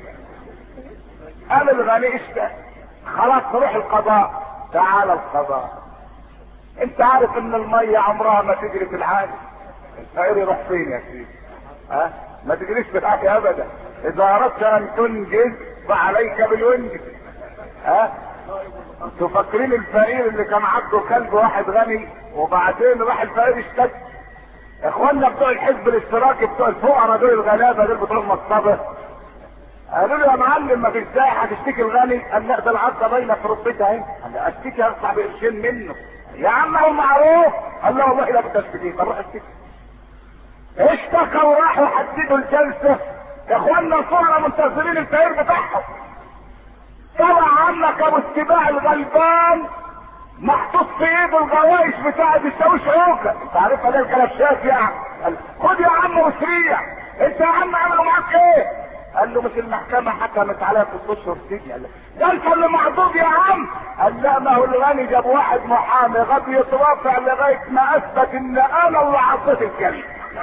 قال الغني اشتاق خلاص روح القضاء. تعال القضاء. انت عارف ان المية عمرها ما تجري في العالم. الفقير يروح فين يا سيدي؟ ها؟ ما تجريش في العافية ابدا. اذا اردت ان تنجز فعليك بالونجز. ها؟ انتوا فاكرين الفقير اللي كان عنده كلب واحد غني وبعدين راح الفقير اشتكى؟ اخواننا بتوع الحزب الاشتراكي بتوع الفقراء دول الغلابه دول بتوع المصطبه قالوا له يا معلم ما فيش داعي هتشتكي الغني. قال لا ده العضه باينه في ركبتها اهي. قال له اشتكي ارفع بقرشين منه. يا عم هو معروف. قال له والله لا بدي اشتكي. طب روح اشتكي. اشتكى وراحوا حددوا الجلسه. يا اخوانا الفقراء منتظرين الفقير بتاعهم. طلع عنك ابو السباع الغلبان محطوط في ايده الغوايش بتاعت الشاويش عوكه. انت عارفها ده الكلبشات يعني. خد يا عم وسريع. انت يا عم عملوا معاك ايه؟ قال له مش المحكمه حكمت عليا في اشهر سجن. قال له ده انت اللي معذوب يا عم. قال لا ما هو الغني جاب واحد محامي غبي يترافع لغايه ما اثبت ان انا اللي عطيت الكلب.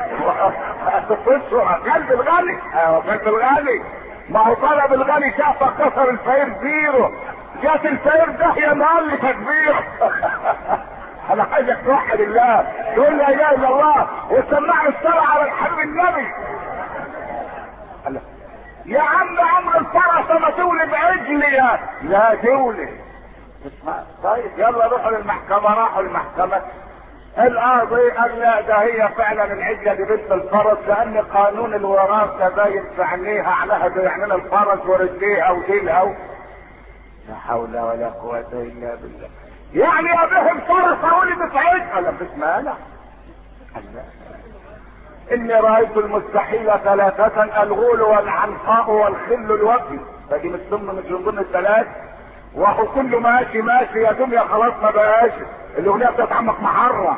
قلب الغني. ايوه قلب الغني. ما هو طلب الغني شافه كسر الفقير زيرو. جات الفقير ده يا مال تكبير. انا عايزك توحد الله تقول لا اله الا الله وتسمعني الصلاه على الحبيب النبي. الله. يا عم عمر الفرس ما تولد عجل يا لا تولد. اسمع طيب يلا روحوا للمحكمه. راحوا للمحكمه. القاضي قال لا ده هي فعلا العجله دي بنت الفرس لان قانون الوراثه باين في عينيها عليها زي عينين الفرس ورجليها وديلها و... لا حول ولا قوه الا بالله. يعني يا به الفرس ولدت عجل. قال مفيش مانع. اني رايت المستحيل ثلاثه الغول والعنقاء والخل الوفي. فدي مش ضمن مش من ضمن الثلاث. وهو كله ماشي ماشي يا دنيا خلاص ما بقاش. الاغنيه بتاعت عمك محرم.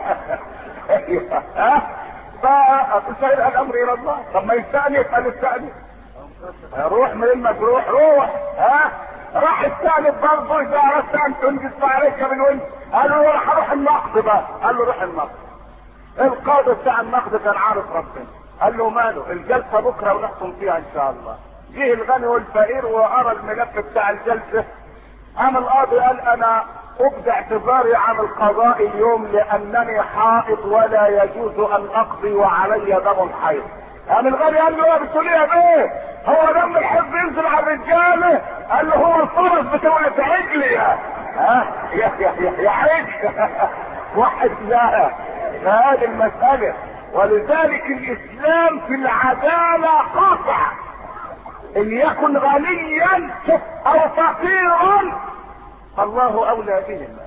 ها فسائل الامر الى الله. طب ما يستأنف. قال استأنف. روح من ما تروح روح. ها راح الثالث برضه اذا اردت ان تنجز فعليك بالونس. قال له راح اروح النقد بقى. قال له روح النقد. القاضي بتاع النقد كان عارف ربنا. قال له ماله الجلسه بكره ونحكم فيها ان شاء الله. جه الغني والفقير وقرا الملف بتاع الجلسه. قام القاضي قال انا ابدع اعتذاري عن القضاء اليوم لانني حائض ولا يجوز ان اقضي وعلي دم حيض. قام الغني قال له يا بتقول ايه يا بيه؟ هو دم الحب ينزل على الرجاله؟ قال له هو الفرس بتولد عجل يا ها يا يا يا, يا عجل. واحد لا هذه المساله. ولذلك الاسلام في العداله قاطع. ان يكن غنيا او فقيرا الله اولى بهما.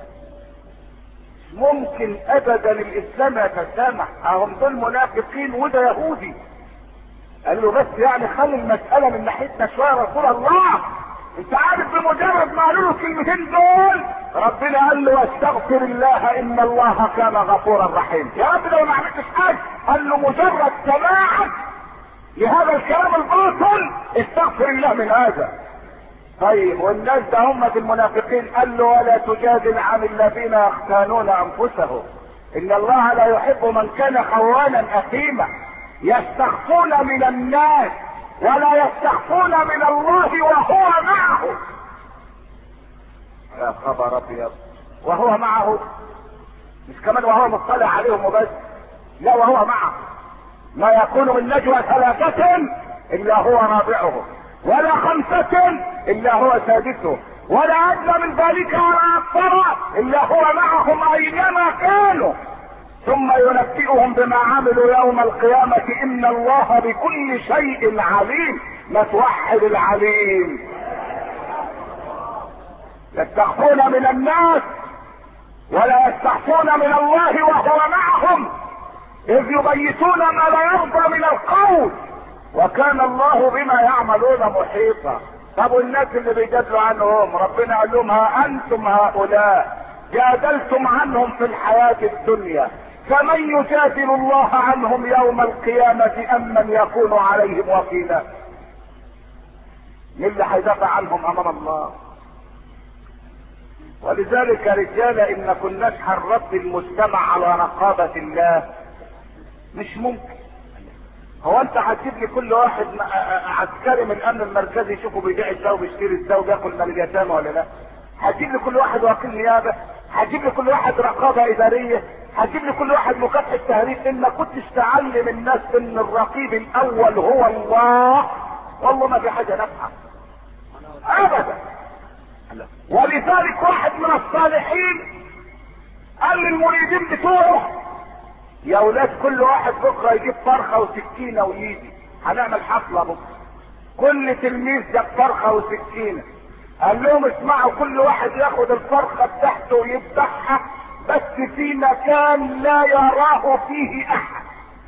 ممكن ابدا الاسلام يتسامح. هم دول منافقين وده يهودي. قال له بس يعني خلي المساله من ناحيتنا شويه يا رسول الله. انت عارف بمجرد ما قالوا له الكلمتين دول ربنا قال له واستغفر الله ان الله كان غفورا رحيما. يا رب لو ما عملتش حاجه. قال له مجرد سماعك لهذا الكلام الباطل استغفر الله من هذا. طيب والناس ده هم المنافقين. قال له ولا تجادل عن الذين يختانون انفسهم ان الله لا يحب من كان خوانا اثيما. يستخفون من الناس ولا يستخفون من الله وهو معه. يا خبر ابيض. وهو معه مش كمان وهو مطلع عليهم وبس. لا وهو معه. ما يكون من نجوى ثلاثة الا هو رابعهم ولا خمسة الا هو سادسهم ولا ادنى من ذلك ولا اكثر الا هو معهم اينما كانوا ثم ينبئهم بما عملوا يوم القيامة ان الله بكل شيء عليم. ما توحد العليم. يستخفون من الناس ولا يستخفون من الله وهو معهم اذ يبيتون ما لا يرضى من القول وكان الله بما يعملون محيطا. طب والناس اللي بيجادلوا عنهم ربنا قال لهم ها انتم هؤلاء جادلتم عنهم في الحياة الدنيا فمن يجادل الله عنهم يوم القيامة ام من يكون عليهم وكيلا. مين اللي هيدافع عنهم امام الله؟ ولذلك رجاله ان كناش حرضت المجتمع على رقابة الله مش ممكن. هو انت هتجيب لي كل واحد عسكري من الامن المركزي يشوفه بيبيع الزو وبيشتري الزو وبياكل مال اليتامى ولا لا؟ هتجيب لي كل واحد وكيل نيابه؟ هتجيب لي كل واحد رقابه اداريه؟ هتجيب لي كل واحد مكافحه تهريب؟ ان ما كنتش تعلم الناس ان الرقيب الاول هو الله، والله ما في حاجه نافعه ابدا. ولذلك واحد من الصالحين قال للمريدين بتوعه يا اولاد كل واحد بكره يجيب فرخه وسكينه ويجي، هنعمل حفله بكره. كل تلميذ جاب فرخه وسكينه. قال لهم اسمعوا، كل واحد ياخد الفرخه بتاعته ويذبحها بس في مكان لا يراه فيه احد.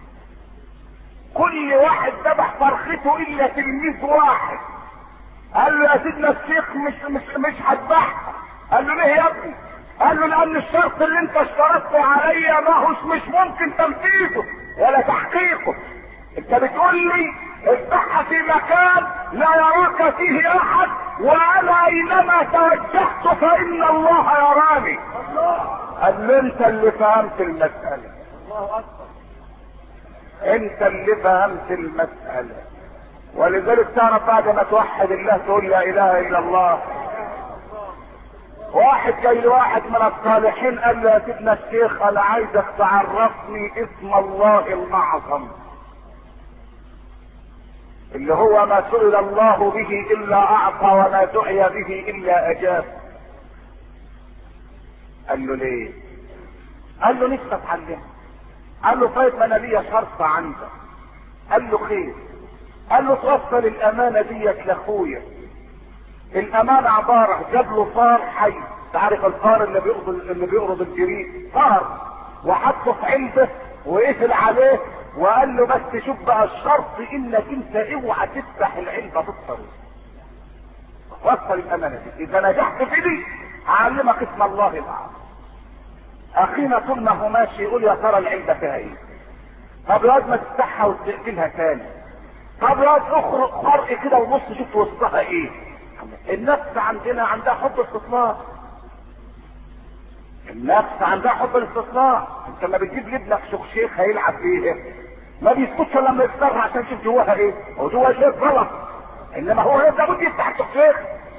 كل واحد ذبح فرخته الا تلميذ واحد. قال له يا سيدنا الشيخ مش مش مش هذبحها. قال له ليه يا ابني؟ قال له لان الشرط اللي انت اشترطته عليا ما هوش مش ممكن تنفيذه ولا تحقيقه. انت بتقول لي اذبحها في مكان لا يراك فيه احد، وانا اينما توجهت فان الله يراني. قال له انت اللي فهمت المسألة. الله اكبر. انت اللي فهمت المسألة. ولذلك تعرف بعد ما توحد الله تقول لا اله الا الله. واحد جاي لواحد من الصالحين قال له يا سيدنا الشيخ انا عايزك تعرفني اسم الله الاعظم اللي هو ما سئل الله به الا اعطى وما دعي به الا اجاب. قال له ليه؟ قال له نفسي اتعلم. قال له طيب ما انا ليا شرط عندك. قال له خير. قال له توصل الامانه ديت لاخويا. الامانه عباره جاب له فار حي، تعرف الفار اللي بيقرض اللي بيقرض الجريد، فار، وحطه في علبه وقفل عليه وقال له بس شوف بقى الشرط انك انت اوعى تفتح العلبه بالطريق. وصل الامانه دي، اذا نجحت في دي هعلمك اسم الله الاعظم. اخينا طول ما هو ماشي يقول يا ترى العلبه فيها ايه؟ طب يا واد ما تفتحها وتقفلها تاني. طب يا واد اخرج فرق كده ونص شوف وسطها ايه. النفس عندنا عندها حب استطلاع. النفس عندها حب الاستطلاع. انت ما بتجيب لابنك شخشيخ هيلعب فيه ما بيسكتش لما يفتحها عشان يشوف جواها ايه، هو جواها شيء غلط، انما هو لابد يفتح الشخشيخ.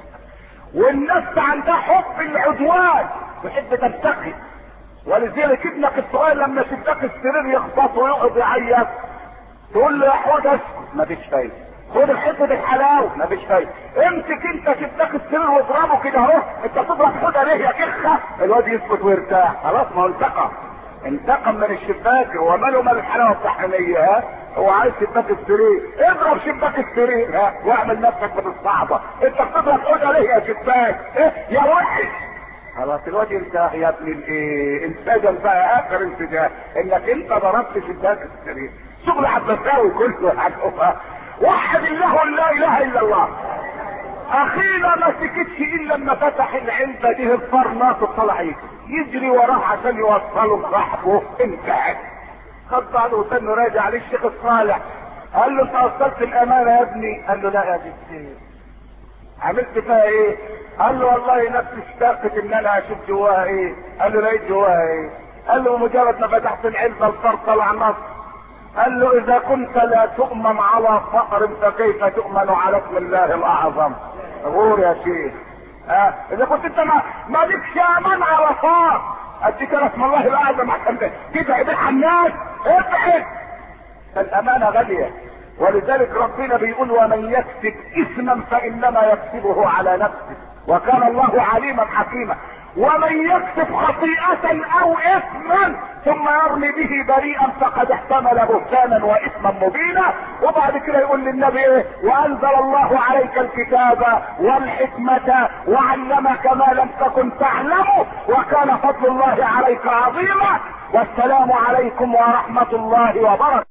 والنفس عندها حب العدوان، بتحب تنتقم. ولذلك ابنك الصغير لما شباك السرير يخبط ويقعد يعيط تقول له يا حوت اسكت، ما فيش فايده. خد الحته الحلاوه، ما فيش فايده. امسك انت شباك السرير واضربه كده اهو، انت تضرب حوده ليه يا كخه؟ الواد يسكت ويرتاح، خلاص ما هو انتقم. انتقم من الشباك. هو ماله مال الحلاوه الطحينيه؟ ها هو عايز شباك السرير، اضرب شباك السرير ها واعمل نفسك بتصعبه. انت بتضرب حوده ليه يا شباك؟ ايه يا وحش؟ خلاص الواد يرتاح يا ابن الايه، انسجم بقى اخر انسجام انك انت ضربت شباك السرير. شغل عباساوي كله حاجه. وحد الله لا اله الا الله. اخيرا ما سكتش الا لما فتح العلبه دي الفار ناطط طلع يجري وراه عشان يوصله لصاحبه. انتهت. خد بعضه وتاني راجع عليه الشيخ الصالح قال له انت وصلت الامانه يا ابني؟ قال له لا يا دكتور. عملت فيها ايه؟ قال له والله نفسي اشتاقت ان انا اشوف جواها ايه. قال له لقيت جواها ايه؟ قال له مجرد ما فتحت العلبه الفار طلع نص. قال له اذا كنت لا تؤمن على فقر فكيف تؤمن على اسم الله الاعظم؟ غور يا شيخ. اه اذا كنت انت ما مالكش امان على فقر اديك اسم الله الاعظم عشان كده يبيع الناس. ابعد. الامانه غاليه. ولذلك ربنا بيقول ومن يكسب اثما فانما يكسبه على نفسه وكان الله عليما حكيما. ومن يكسب خطيئة او اثما ثم يرمي به بريئا فقد احتمل بهتانا واثما مبينا. وبعد كده يقول للنبي ايه؟ وانزل الله عليك الكتاب والحكمة وعلمك ما لم تكن تعلمه وكان فضل الله عليك عظيما. والسلام عليكم ورحمة الله وبركاته.